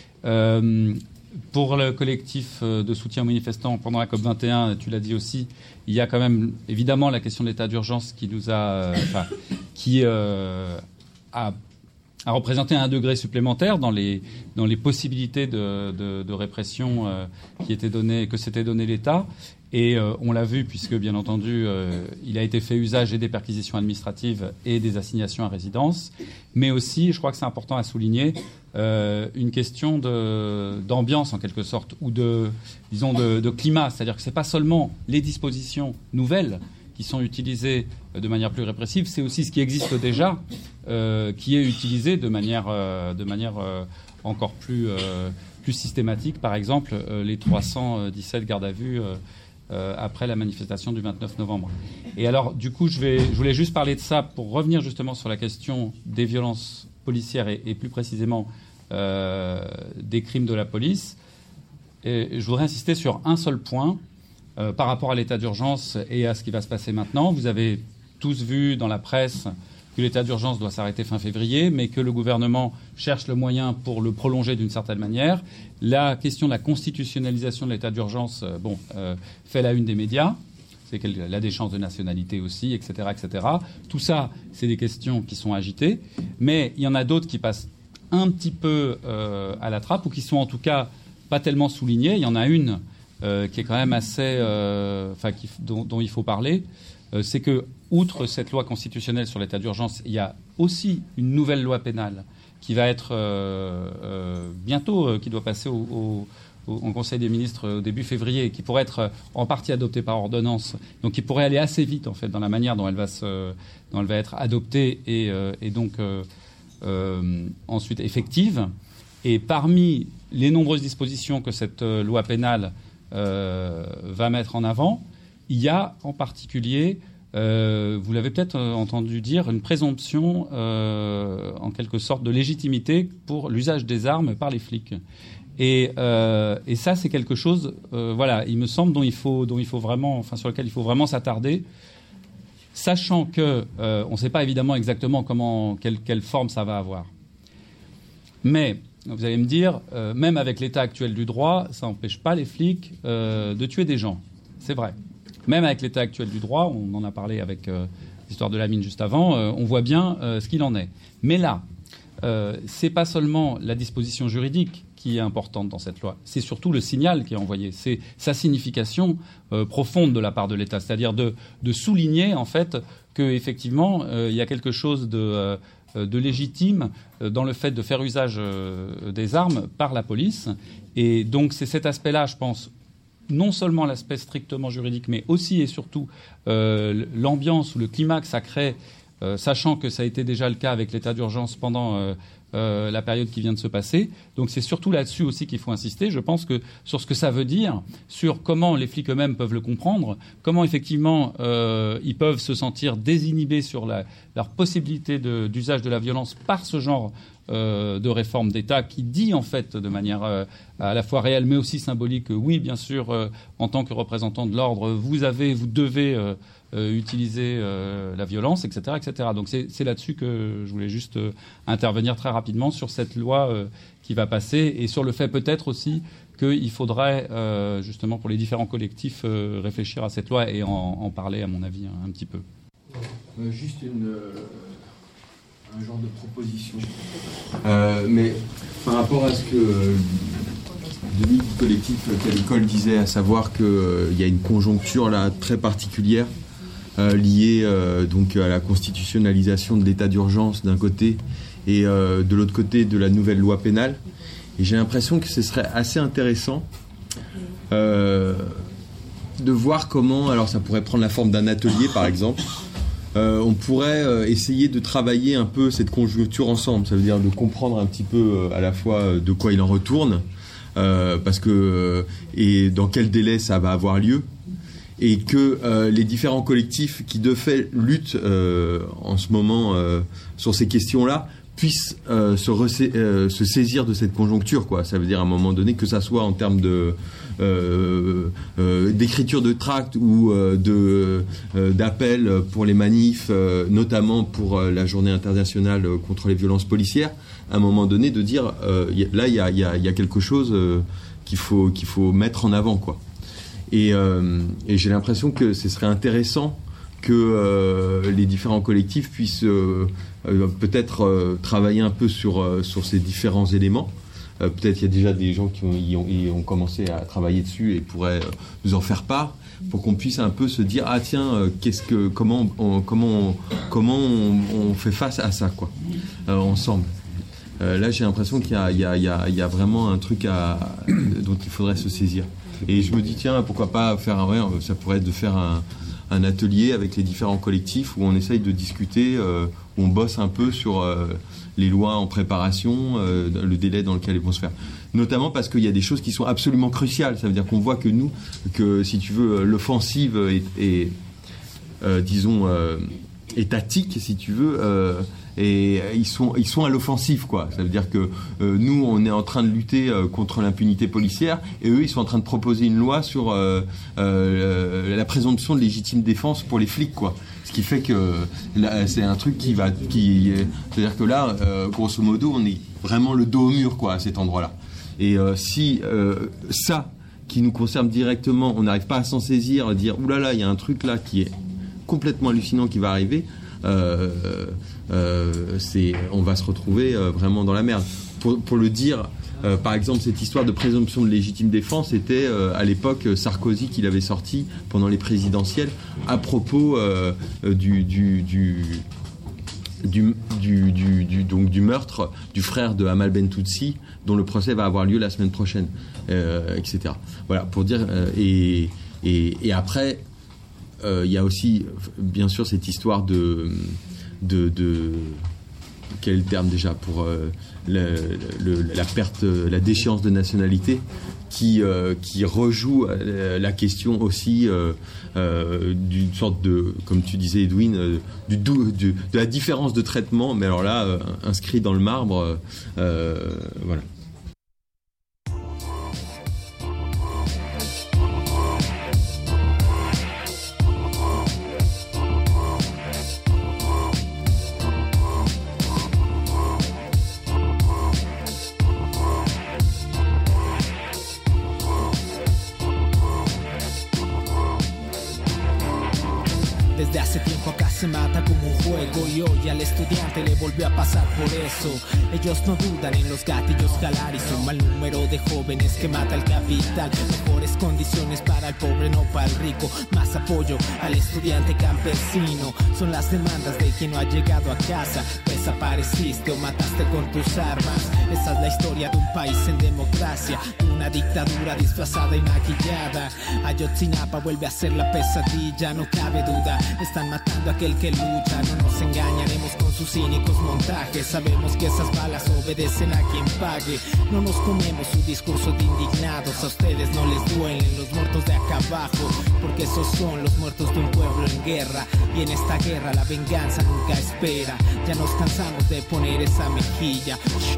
Euh, pour le collectif de soutien aux manifestants pendant la COP vingt et un, tu l'as dit aussi, il y a quand même évidemment la question de l'état d'urgence qui nous a, euh, enfin, qui euh, a a représenté un degré supplémentaire dans les, dans les possibilités de, de, de répression euh, qui étaient données, que s'était donné l'État. Et euh, on l'a vu, puisque, bien entendu, euh, il a été fait usage et des perquisitions administratives et des assignations à résidence. Mais aussi, je crois que c'est important à souligner, euh, une question de, d'ambiance, en quelque sorte, ou de, disons, de, de climat. C'est-à-dire que ce n'est pas seulement les dispositions nouvelles qui sont utilisées de manière plus répressive, c'est aussi ce qui existe déjà, euh, qui est utilisé de manière, euh, de manière euh, encore plus, euh, plus systématique. Par exemple, euh, les trois cent dix-sept gardes à vue euh, euh, après la manifestation du vingt-neuf novembre. Et alors, du coup, je, vais, je voulais juste parler de ça pour revenir justement sur la question des violences policières et, et plus précisément euh, des crimes de la police. Et je voudrais insister sur un seul point. Euh, par rapport à l'état d'urgence et à ce qui va se passer maintenant. Vous avez tous vu dans la presse que l'état d'urgence doit s'arrêter fin février, mais que le gouvernement cherche le moyen pour le prolonger d'une certaine manière. La question de la constitutionnalisation de l'état d'urgence euh, bon, euh, fait la une des médias. C'est la déchéance de nationalité aussi, et cetera, et cetera. Tout ça, c'est des questions qui sont agitées. Mais il y en a d'autres qui passent un petit peu euh, à la trappe ou qui sont en tout cas pas tellement soulignées. Il y en a une Euh, qui est quand même assez, euh, enfin, qui, dont, dont il faut parler, euh, c'est que, outre cette loi constitutionnelle sur l'état d'urgence, il y a aussi une nouvelle loi pénale qui va être euh, euh, bientôt, euh, qui doit passer au, au, au, au Conseil des ministres au début février, qui pourrait être en partie adoptée par ordonnance, donc qui pourrait aller assez vite en fait dans la manière dont elle va se, dont elle va être adoptée et, euh, et donc euh, euh, ensuite effective. Et parmi les nombreuses dispositions que cette euh, loi pénale euh, va mettre en avant, il y a en particulier, euh, vous l'avez peut-être entendu dire, une présomption euh, en quelque sorte de légitimité pour l'usage des armes par les flics. Et, euh, et ça, c'est quelque chose, euh, voilà, il me semble, dont il faut, dont il faut vraiment, enfin, sur lequel il faut vraiment s'attarder, sachant que euh, on ne sait pas évidemment exactement comment, quelle, quelle forme ça va avoir. Mais vous allez me dire, euh, même avec l'état actuel du droit, ça n'empêche pas les flics euh, de tuer des gens. C'est vrai. Même avec l'état actuel du droit, on en a parlé avec euh, l'histoire de la mine juste avant, euh, on voit bien euh, ce qu'il en est. Mais là, euh, c'est pas seulement la disposition juridique qui est importante dans cette loi, c'est surtout le signal qui est envoyé, c'est sa signification euh, profonde de la part de l'État, c'est-à-dire de, de souligner en fait qu'effectivement euh, il y a quelque chose de, euh, de légitime euh, dans le fait de faire usage euh, des armes par la police. Et donc c'est cet aspect-là, je pense, non seulement l'aspect strictement juridique, mais aussi et surtout euh, l'ambiance ou le climat que ça crée, euh, sachant que ça a été déjà le cas avec l'état d'urgence pendant euh, euh, la période qui vient de se passer. Donc c'est surtout là-dessus aussi qu'il faut insister. Je pense que sur ce que ça veut dire, sur comment les flics eux-mêmes peuvent le comprendre, comment effectivement euh, ils peuvent se sentir désinhibés sur la, leur possibilité de, d'usage de la violence par ce genre Euh, de réforme d'État qui dit en fait de manière euh, à la fois réelle mais aussi symbolique que oui, bien sûr, euh, en tant que représentant de l'ordre, vous avez, vous devez euh, euh, utiliser euh, la violence, et cetera, et cetera. Donc c'est, c'est là-dessus que je voulais juste euh, intervenir très rapidement sur cette loi euh, qui va passer et sur le fait peut-être aussi qu'il faudrait euh, justement pour les différents collectifs euh, réfléchir à cette loi et en, en parler à mon avis un, un petit peu. Euh, juste une... Euh... un genre de proposition. Euh, mais par rapport à ce que euh, Denis du collectif Cadécole disait, à savoir qu'il euh, y a une conjoncture là très particulière euh, liée euh, donc à la constitutionnalisation de l'état d'urgence d'un côté et euh, de l'autre côté de la nouvelle loi pénale. Et j'ai l'impression que ce serait assez intéressant euh, de voir comment, alors ça pourrait prendre la forme d'un atelier par exemple, Euh, on pourrait euh, essayer de travailler un peu cette conjoncture ensemble. Ça veut dire de comprendre un petit peu euh, à la fois euh, de quoi il en retourne, euh, parce que euh, et dans quel délai ça va avoir lieu, et que euh, les différents collectifs qui de fait luttent euh, en ce moment euh, sur ces questions-là puissent euh, se, ressa- euh, se saisir de cette conjoncture, quoi. Ça veut dire à un moment donné que ça soit en termes de Euh, euh, d'écriture de tracts ou euh, de, euh, d'appels pour les manifs, euh, notamment pour euh, la journée internationale contre les violences policières, à un moment donné de dire euh, y a, là il y a, y, a, y a quelque chose euh, qu'il faut, qu'il faut mettre en avant, quoi. Et, euh, et j'ai l'impression que ce serait intéressant que euh, les différents collectifs puissent euh, euh, peut-être euh, travailler un peu sur, euh, sur ces différents éléments. Euh, peut-être qu'il y a déjà des gens qui ont, y ont, y ont commencé à travailler dessus et pourraient euh, nous en faire part pour qu'on puisse un peu se dire ah tiens euh, qu'est-ce que comment on, comment on, comment on, on fait face à ça, quoi, euh, ensemble. Euh, là j'ai l'impression qu'il y a, il y a, il y a, il y a vraiment un truc à, dont il faudrait se saisir. Et je me dis tiens pourquoi pas faire un, ouais, ça pourrait être de faire un, un atelier avec les différents collectifs où on essaye de discuter, euh, où on bosse un peu sur euh, les lois en préparation, euh, le délai dans lequel elles vont se faire. Notamment parce qu'il y a des choses qui sont absolument cruciales. Ça veut dire qu'on voit que nous, que si tu veux, l'offensive est, est euh, disons, euh, étatique, si tu veux, euh, et ils sont, ils sont à l'offensive, quoi. Ça veut dire que euh, nous, on est en train de lutter euh, contre l'impunité policière, et eux, ils sont en train de proposer une loi sur euh, euh, la présomption de légitime défense pour les flics, quoi. Ce qui fait que là, c'est un truc qui va, qui, c'est-à-dire que là, euh, grosso modo, on est vraiment le dos au mur, quoi, à cet endroit-là. Et euh, si euh, ça, qui nous concerne directement, on n'arrive pas à s'en saisir, à dire oulala, il y a un truc là qui est complètement hallucinant qui va arriver, euh, euh, c'est, on va se retrouver euh, vraiment dans la merde. Pour, pour le dire. Euh, par exemple, cette histoire de présomption de légitime défense était euh, à l'époque Sarkozy qui l'avait sorti pendant les présidentielles à propos euh, du, du, du, du, du, du, du, donc, du meurtre du frère de Amal Bentoutsi, dont le procès va avoir lieu la semaine prochaine, euh, et cetera. Voilà, pour dire. Euh, et, et, et après, il euh, y a aussi, bien sûr, cette histoire de. de, de quel est le terme déjà pour euh, le, le, la perte, la déchéance de nationalité, qui, euh, qui rejoue la question aussi euh, euh, d'une sorte de, comme tu disais Edwin, euh, du, du, de la différence de traitement, mais alors là, euh, inscrit dans le marbre, euh, voilà. Desde hace tiempo acá se mata como un juego y hoy al estudiante le volvió a pasar por eso. Ellos no dudan en los gatillos jalar y son mal número de jóvenes que mata el capital. Mejores condiciones para el pobre, no para el rico. Más apoyo al estudiante campesino. Son las demandas de quien no ha llegado a casa. Desapareciste o mataste con tus armas. Esa es la historia de un país en democracia, de una dictadura disfrazada y maquillada. Ayotzinapa vuelve a ser la pesadilla, no cabe duda. Están matando a aquel que lucha. No nos engañaremos con sus cínicos montajes. Sabemos que esas balas obedecen a quien pague. No nos comemos su discurso de indignados. A ustedes no les duelen los muertos de acá abajo, porque esos son los muertos de un pueblo en guerra. Y en esta guerra la venganza nunca espera. Ya nos cansamos de poner esa mejilla.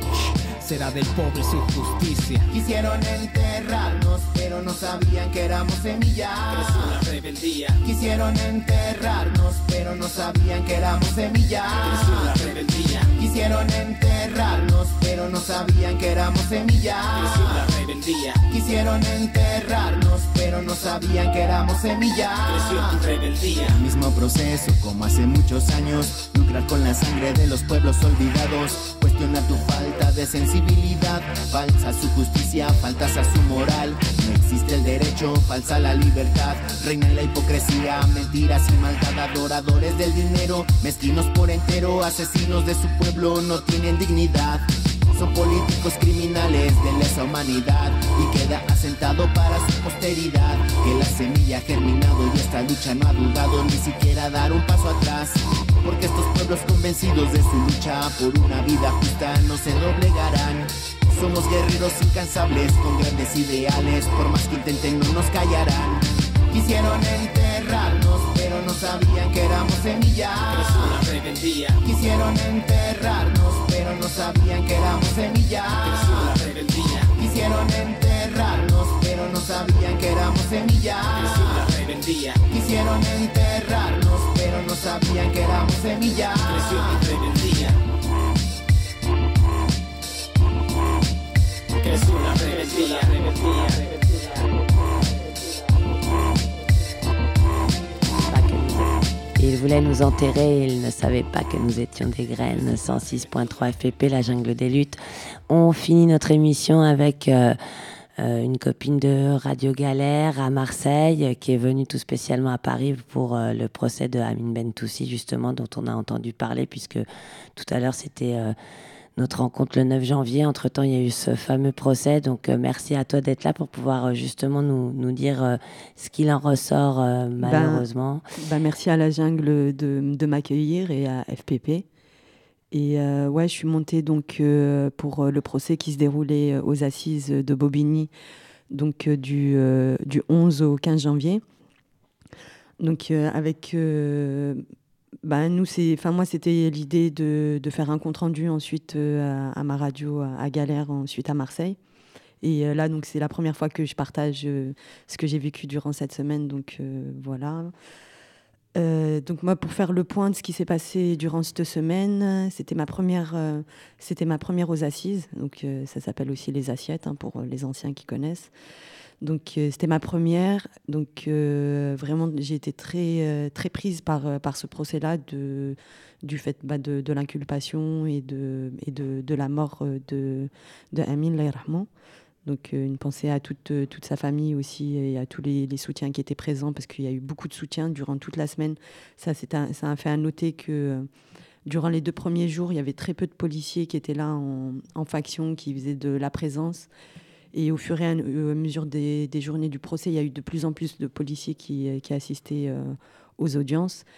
Será del pobre su justicia. Quisieron enterrarnos, pero no sabían que éramos semillas. Creció la rebeldía. Quisieron enterrarnos, pero no sabían que éramos semillas. Creció la rebeldía. Quisieron enterrarnos, pero no sabían que éramos semillas. Creció la rebeldía. Quisieron enterrarnos, pero no sabían que éramos semillas. Creció tu rebeldía. El mismo proceso como hace muchos años. Lucrar con la sangre de los pueblos olvidados. Cuestiona tu falta de sensibilidad. Falsa su justicia, faltas a su moral. No existe el derecho, falsa la libertad. Reina la hipocresía, mentiras y maldad. Adoradores del dinero, mezquinos por entero. Asesinos de su pueblo, no tienen dignidad. Son políticos criminales de lesa humanidad y queda asentado para su posteridad que la semilla ha germinado y esta lucha no ha dudado ni siquiera dar un paso atrás, porque estos pueblos convencidos de su lucha por una vida justa no se doblegarán. Somos guerreros incansables con grandes ideales, por más que intenten no nos callarán. Quisieron enterrarnos, pero no sabían que éramos semillas. Creció la rebeldía. Quisieron enterrarnos, pero no sabían que éramos semillas. Creció la rebeldía. Quisieron enterrarnos, pero no sabían que éramos semillas. Creció la rebeldía. Quisieron enterrarnos, pero no sabían que éramos semillas. Creció tu rebeldía. Creció la rebeldía, rebeldía. Il voulait nous enterrer, il ne savait pas que nous étions des graines. cent six point trois F P P, la jungle des luttes. On finit notre émission avec euh, euh, une copine de Radio Galère à Marseille qui est venue tout spécialement à Paris pour euh, le procès de Amin Bentoussi, justement, dont on a entendu parler, puisque tout à l'heure c'était euh, notre rencontre le neuf janvier. Entre-temps, il y a eu ce fameux procès. Donc, euh, merci à toi d'être là pour pouvoir euh, justement nous, nous dire euh, ce qu'il en ressort, euh, malheureusement. Ben, ben merci à la jungle de, de m'accueillir et à F P P. Et euh, ouais, je suis montée donc, euh, pour euh, le procès qui se déroulait aux assises de Bobigny, donc euh, du, euh, du onze au quinze janvier. Donc, euh, avec... Euh, Ben, nous, c'est, enfin, moi, c'était l'idée de, de faire un compte-rendu ensuite euh, à, à ma radio à, à Galère, ensuite à Marseille. Et euh, là, donc, c'est la première fois que je partage euh, ce que j'ai vécu durant cette semaine. Donc, euh, voilà. Euh, donc, moi, pour faire le point de ce qui s'est passé durant cette semaine, c'était ma première, euh, c'était ma première aux assises. Donc, euh, ça s'appelle aussi les assiettes, hein, pour les anciens qui connaissent. Donc, euh, c'était ma première. Donc, euh, vraiment, j'ai été très, euh, très prise par, euh, par ce procès-là, de, du fait bah, de, de l'inculpation et, de, et de, de la mort de, de Amin Laïrahman. Donc, euh, une pensée à toute, euh, toute sa famille aussi et à tous les, les soutiens qui étaient présents, parce qu'il y a eu beaucoup de soutien durant toute la semaine. Ça, c'est un, ça a fait à noter que euh, durant les deux premiers jours, il y avait très peu de policiers qui étaient là en, en faction, qui faisaient de la présence. Et au fur et à mesure des, des journées du procès, il y a eu de plus en plus de policiers qui, qui assistaient euh, aux audiences.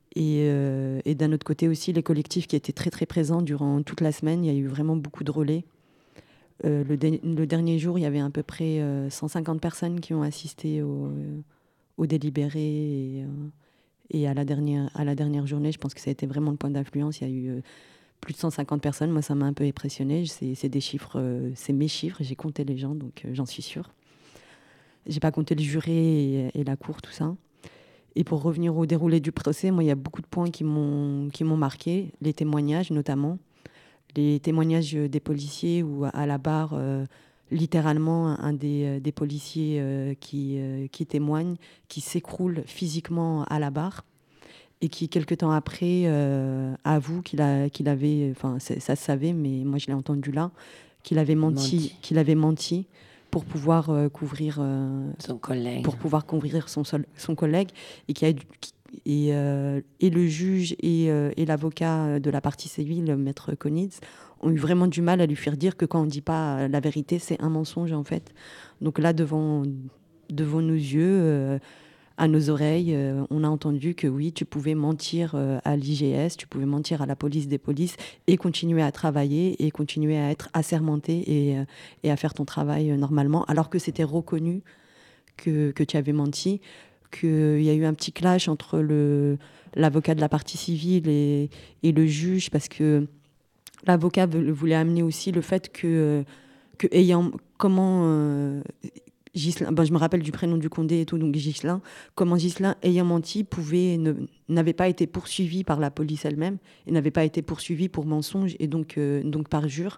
Et, euh, et d'un autre côté aussi, les collectifs qui étaient très très présents durant toute la semaine. Il y a eu vraiment beaucoup de relais. Euh, le, de- le dernier jour, il y avait à peu près euh, cent cinquante personnes qui ont assisté au, euh, au délibéré. Et, euh, et à, la dernière, à la dernière journée, je pense que ça a été vraiment le point d'influence. Il y a eu euh, plus de cent cinquante personnes. Moi, ça m'a un peu impressionné. C'est, c'est des chiffres, euh, c'est mes chiffres. J'ai compté les gens, donc euh, j'en suis sûre. J'ai pas compté le juré et, et la cour, tout ça. Et pour revenir au déroulé du procès, moi, il y a beaucoup de points qui m'ont, qui m'ont marqué. Les témoignages, notamment. Les témoignages des policiers où, à la barre, euh, littéralement, un des, des policiers euh, qui, euh, qui témoigne, qui s'écroule physiquement à la barre et qui, quelque temps après, euh, avoue qu'il, a, qu'il avait... Enfin, ça se savait, mais moi, je l'ai entendu là, qu'il avait menti, Menti. qu'il avait menti pour pouvoir euh, couvrir... euh, Son collègue. Pour pouvoir couvrir son, sol- son collègue et qui a dû- qui- et, euh, et le juge et, euh, et l'avocat de la partie civile, maître Konitz, ont eu vraiment du mal à lui faire dire que quand on ne dit pas la vérité, c'est un mensonge en fait. Donc là, devant, devant nos yeux, euh, à nos oreilles, euh, on a entendu que oui, tu pouvais mentir euh, à l'I G S, tu pouvais mentir à la police des polices et continuer à travailler et continuer à être assermenté et, euh, et à faire ton travail euh, normalement, alors que c'était reconnu que, que tu avais menti, qu'il y a eu un petit clash entre le, l'avocat de la partie civile et, et le juge, parce que l'avocat veut- voulait amener aussi le fait que, que ayant, comment euh, Ghislain, ben je me rappelle du prénom du Condé et tout, donc Ghislain, comment Ghislain, ayant menti, pouvait, ne, n'avait pas été poursuivi par la police elle-même, et n'avait pas été poursuivi pour mensonge, et donc, euh, donc par jure.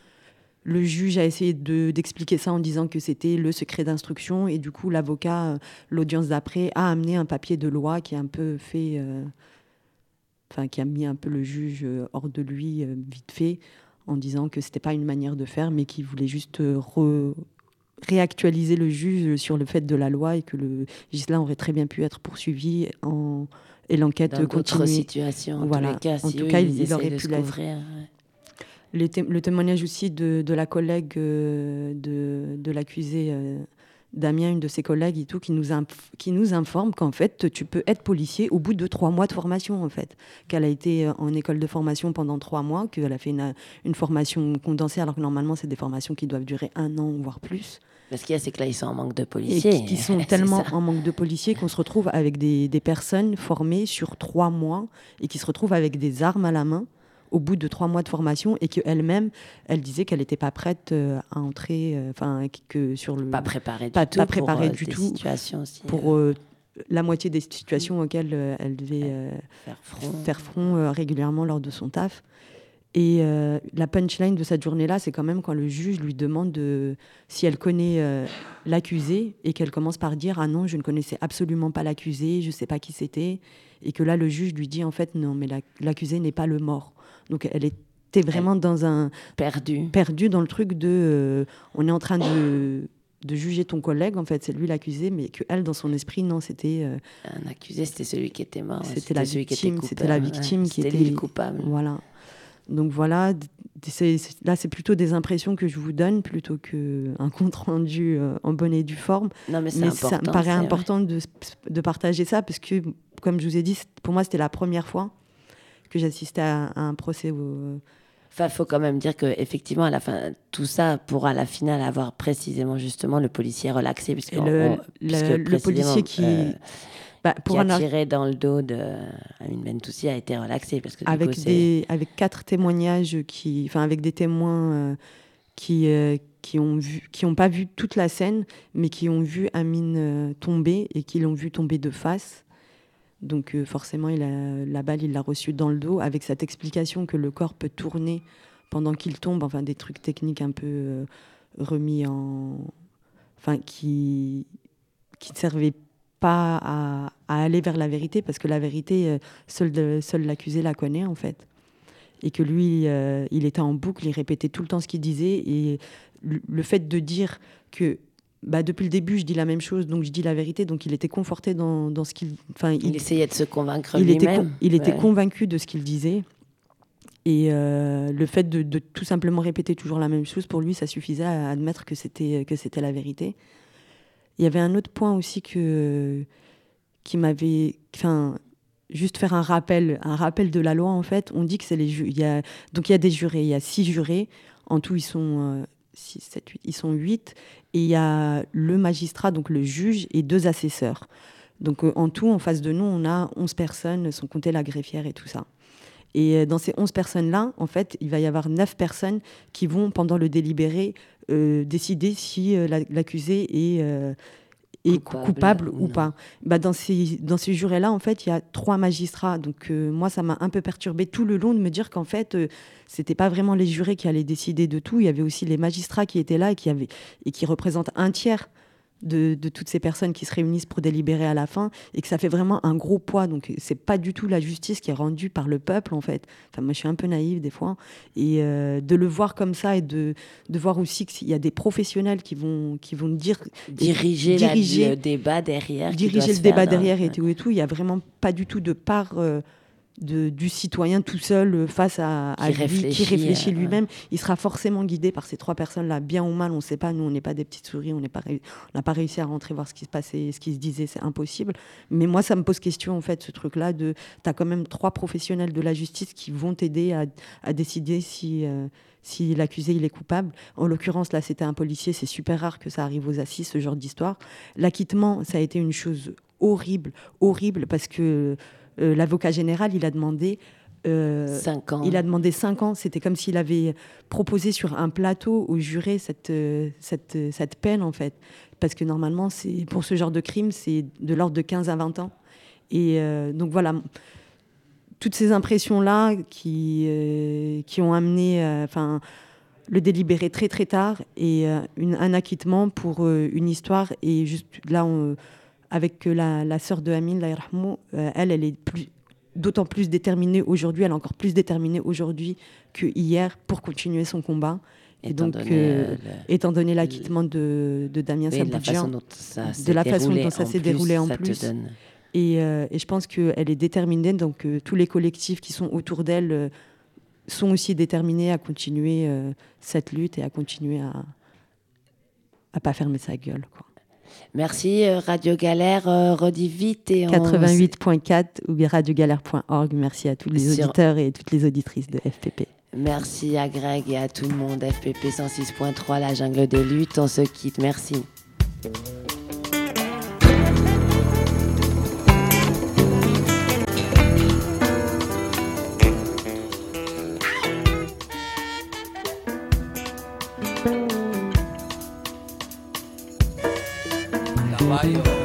Le juge a essayé de, d'expliquer ça en disant que c'était le secret d'instruction. Et du coup, l'avocat, euh, l'audience d'après, a amené un papier de loi qui a un peu fait... euh, Enfin, qui a mis un peu le juge euh, hors de lui, euh, vite fait, en disant que c'était pas une manière de faire, mais qu'il voulait juste euh, re- réactualiser le juge sur le fait de la loi et que le Ghislain aurait très bien pu être poursuivi en... et l'enquête Dans d'autres continuer. situations, en Voilà. tous les cas, en si tout eux, cas, ils il, il essaient aurait de pu se l'être. couvrir, ouais. Le, té- le témoignage aussi de, de la collègue euh, de, de l'accusé euh, Damien, une de ses collègues et tout, qui nous, inf- qui nous informe qu'en fait, tu peux être policier au bout de trois mois de formation, en fait. Qu'elle a été en école de formation pendant trois mois, qu'elle a fait une, une formation condensée, alors que normalement, c'est des formations qui doivent durer un an, voire plus. Mais ce qu'il y a, c'est que là, ils sont en manque de Et policiers. qui, qui sont C'est tellement ça. en manque de policiers qu'on se retrouve avec des, des personnes formées sur trois mois et qui se retrouvent avec des armes à la main au bout de trois mois de formation, et qu'elle-même, elle disait qu'elle n'était pas prête euh, à entrer, enfin, que sur le... Pas préparée du pas, tout pas pour, préparée euh, du des tout situations aussi, pour euh, la moitié des situations auxquelles euh, elle devait euh, faire front, faire front euh, régulièrement lors de son taf. Et euh, la punchline de cette journée-là, c'est quand même quand le juge lui demande de, si elle connaît euh, l'accusé, et qu'elle commence par dire « Ah non, je ne connaissais absolument pas l'accusé, je ne sais pas qui c'était ». Et que là, le juge lui dit en fait « Non, mais la- l'accusé n'est pas le mort ». Donc elle était vraiment dans un... Perdu. Perdu dans le truc de... euh, on est en train de, de juger ton collègue, en fait, c'est lui l'accusé, mais qu'elle, dans son esprit, non, c'était... euh, Un accusé, c'était celui qui était mort. ouais, c'était la celui qui était victime, coupable, c'était la victime ouais, qui c'était était lui le coupable. Voilà. Donc voilà, d- c'est- c'est- là c'est plutôt des impressions que je vous donne plutôt qu'un compte rendu euh, en bonne et due forme. Non, mais c'est ça me important, paraît c'est vrai. important de, de partager ça parce que, comme je vous ai dit, c'est- pour moi c'était la première fois que j'assistais à, à un procès au... Enfin, il faut quand même dire qu'effectivement, à la fin, tout ça pour à la finale avoir précisément justement le policier relaxé. Puisque Et le- on- le- puisque le précisément, policier qui- euh, bah, pour qui un a ar- tiré dans le dos de Amine Bentoussi a été relaxé. Parce que, du avec coup, c'est- des avec quatre témoignages qui enfin avec des témoins euh, qui euh, qui ont vu qui ont pas vu toute la scène mais qui ont vu Amine euh, tomber et qui l'ont vu tomber de face. Donc euh, forcément il a, la balle il l'a reçue dans le dos avec cette explication que le corps peut tourner pendant qu'il tombe, enfin des trucs techniques un peu euh, remis en enfin qui qui ne servaient pas à, à aller vers la vérité, parce que la vérité, euh, seul, de- seul l'accusé la connaît, en fait. Et que lui, euh, il était en boucle, il répétait tout le temps ce qu'il disait. Et le, le fait de dire que bah, depuis le début, je dis la même chose, donc je dis la vérité, donc il était conforté dans, dans ce qu'il... Enfin, Il essayait de se convaincre il était, lui-même. con- il était Ouais. convaincu de ce qu'il disait. Et euh, le fait de, de tout simplement répéter toujours la même chose, pour lui, ça suffisait à admettre que c'était, que c'était la vérité. Il y avait un autre point aussi que, qui m'avait... Enfin, juste faire un rappel, un rappel de la loi, en fait. On dit que c'est les ju- il y a donc il y a des jurés, il y a six jurés. En tout, ils sont euh, six, sept, huit, ils sont huit. Et il y a le magistrat, donc le juge, et deux assesseurs. Donc euh, en tout, en face de nous, on a onze personnes, sans compter la greffière et tout ça. Et euh, dans ces onze personnes-là, en fait, il va y avoir neuf personnes qui vont, pendant le délibéré, euh, décider si euh, la- l'accusé est, euh, est coupable, coupable ou, ou pas. Bah, dans ces, dans ces jurés-là, en fait, il y a trois magistrats. Donc euh, moi, ça m'a un peu perturbée tout le long de me dire qu'en fait, euh, c'était pas vraiment les jurés qui allaient décider de tout. Il y avait aussi les magistrats qui étaient là et qui, avaient, et qui représentent un tiers de, de toutes ces personnes qui se réunissent pour délibérer à la fin, et que ça fait vraiment un gros poids. Donc c'est pas du tout la justice qui est rendue par le peuple, en fait. Enfin, moi je suis un peu naïve des fois, et euh, de le voir comme ça, et de, de voir aussi qu'il y a des professionnels qui vont, qui vont dire Diriger, diriger la, le débat derrière. qui doit diriger se le débat faire dans- derrière et tout et tout. Il y a vraiment pas du tout de part euh, de, du citoyen tout seul euh, face à, à Qui lui, réfléchit, qui réfléchit euh, lui-même. Il sera forcément guidé par ces trois personnes-là, bien ou mal, on ne sait pas. Nous, on n'est pas des petites souris, on n'est pas réu- on n'a pas réussi à rentrer voir ce qui se passait, ce qui se disait, c'est impossible. Mais moi, ça me pose question, en fait, ce truc-là de, t'as quand même trois professionnels de la justice qui vont t'aider à, à décider si euh, si l'accusé il est coupable. En l'occurrence, là, c'était un policier. C'est super rare que ça arrive aux assises, ce genre d'histoire. L'acquittement, ça a été une chose horrible, horrible, parce que euh, l'avocat général, il a demandé euh, Cinq ans. Il a demandé cinq ans. C'était comme s'il avait proposé sur un plateau aux jurés cette, euh, cette, euh, cette peine, en fait. Parce que normalement, c'est, pour ce genre de crime, c'est de l'ordre de quinze à vingt ans. Et euh, donc voilà, toutes ces impressions-là qui, euh, qui ont amené euh, enfin, le délibéré très très tard, et euh, une, un acquittement pour euh, une histoire. Et juste là, on, avec la, la sœur de Amine, la Yarhamou, euh, elle, elle est plus, d'autant plus déterminée aujourd'hui, elle est encore plus déterminée aujourd'hui que hier pour continuer son combat. Et Étant donc, donné, euh, euh, le- étant donné l'acquittement de, de Damien Oui, de la Saboudjian, façon dont ça de s'est la façon déroulé dont ça en s'est plus, déroulé en ça te plus. donne- Et, euh, et je pense qu'elle est déterminée, donc euh, tous les collectifs qui sont autour d'elle euh, sont aussi déterminés à continuer euh, cette lutte et à continuer à à pas fermer sa gueule, quoi. Merci euh, Radio Galère, euh, redis vite et on... quatre-vingt-huit point quatre ou bien radio galère point org. Merci à tous les Sur- auditeurs et toutes les auditrices de F P P. Merci à Greg et à tout le monde. F P P cent six point trois, la jungle des luttes. On se quitte. Merci. Caballo.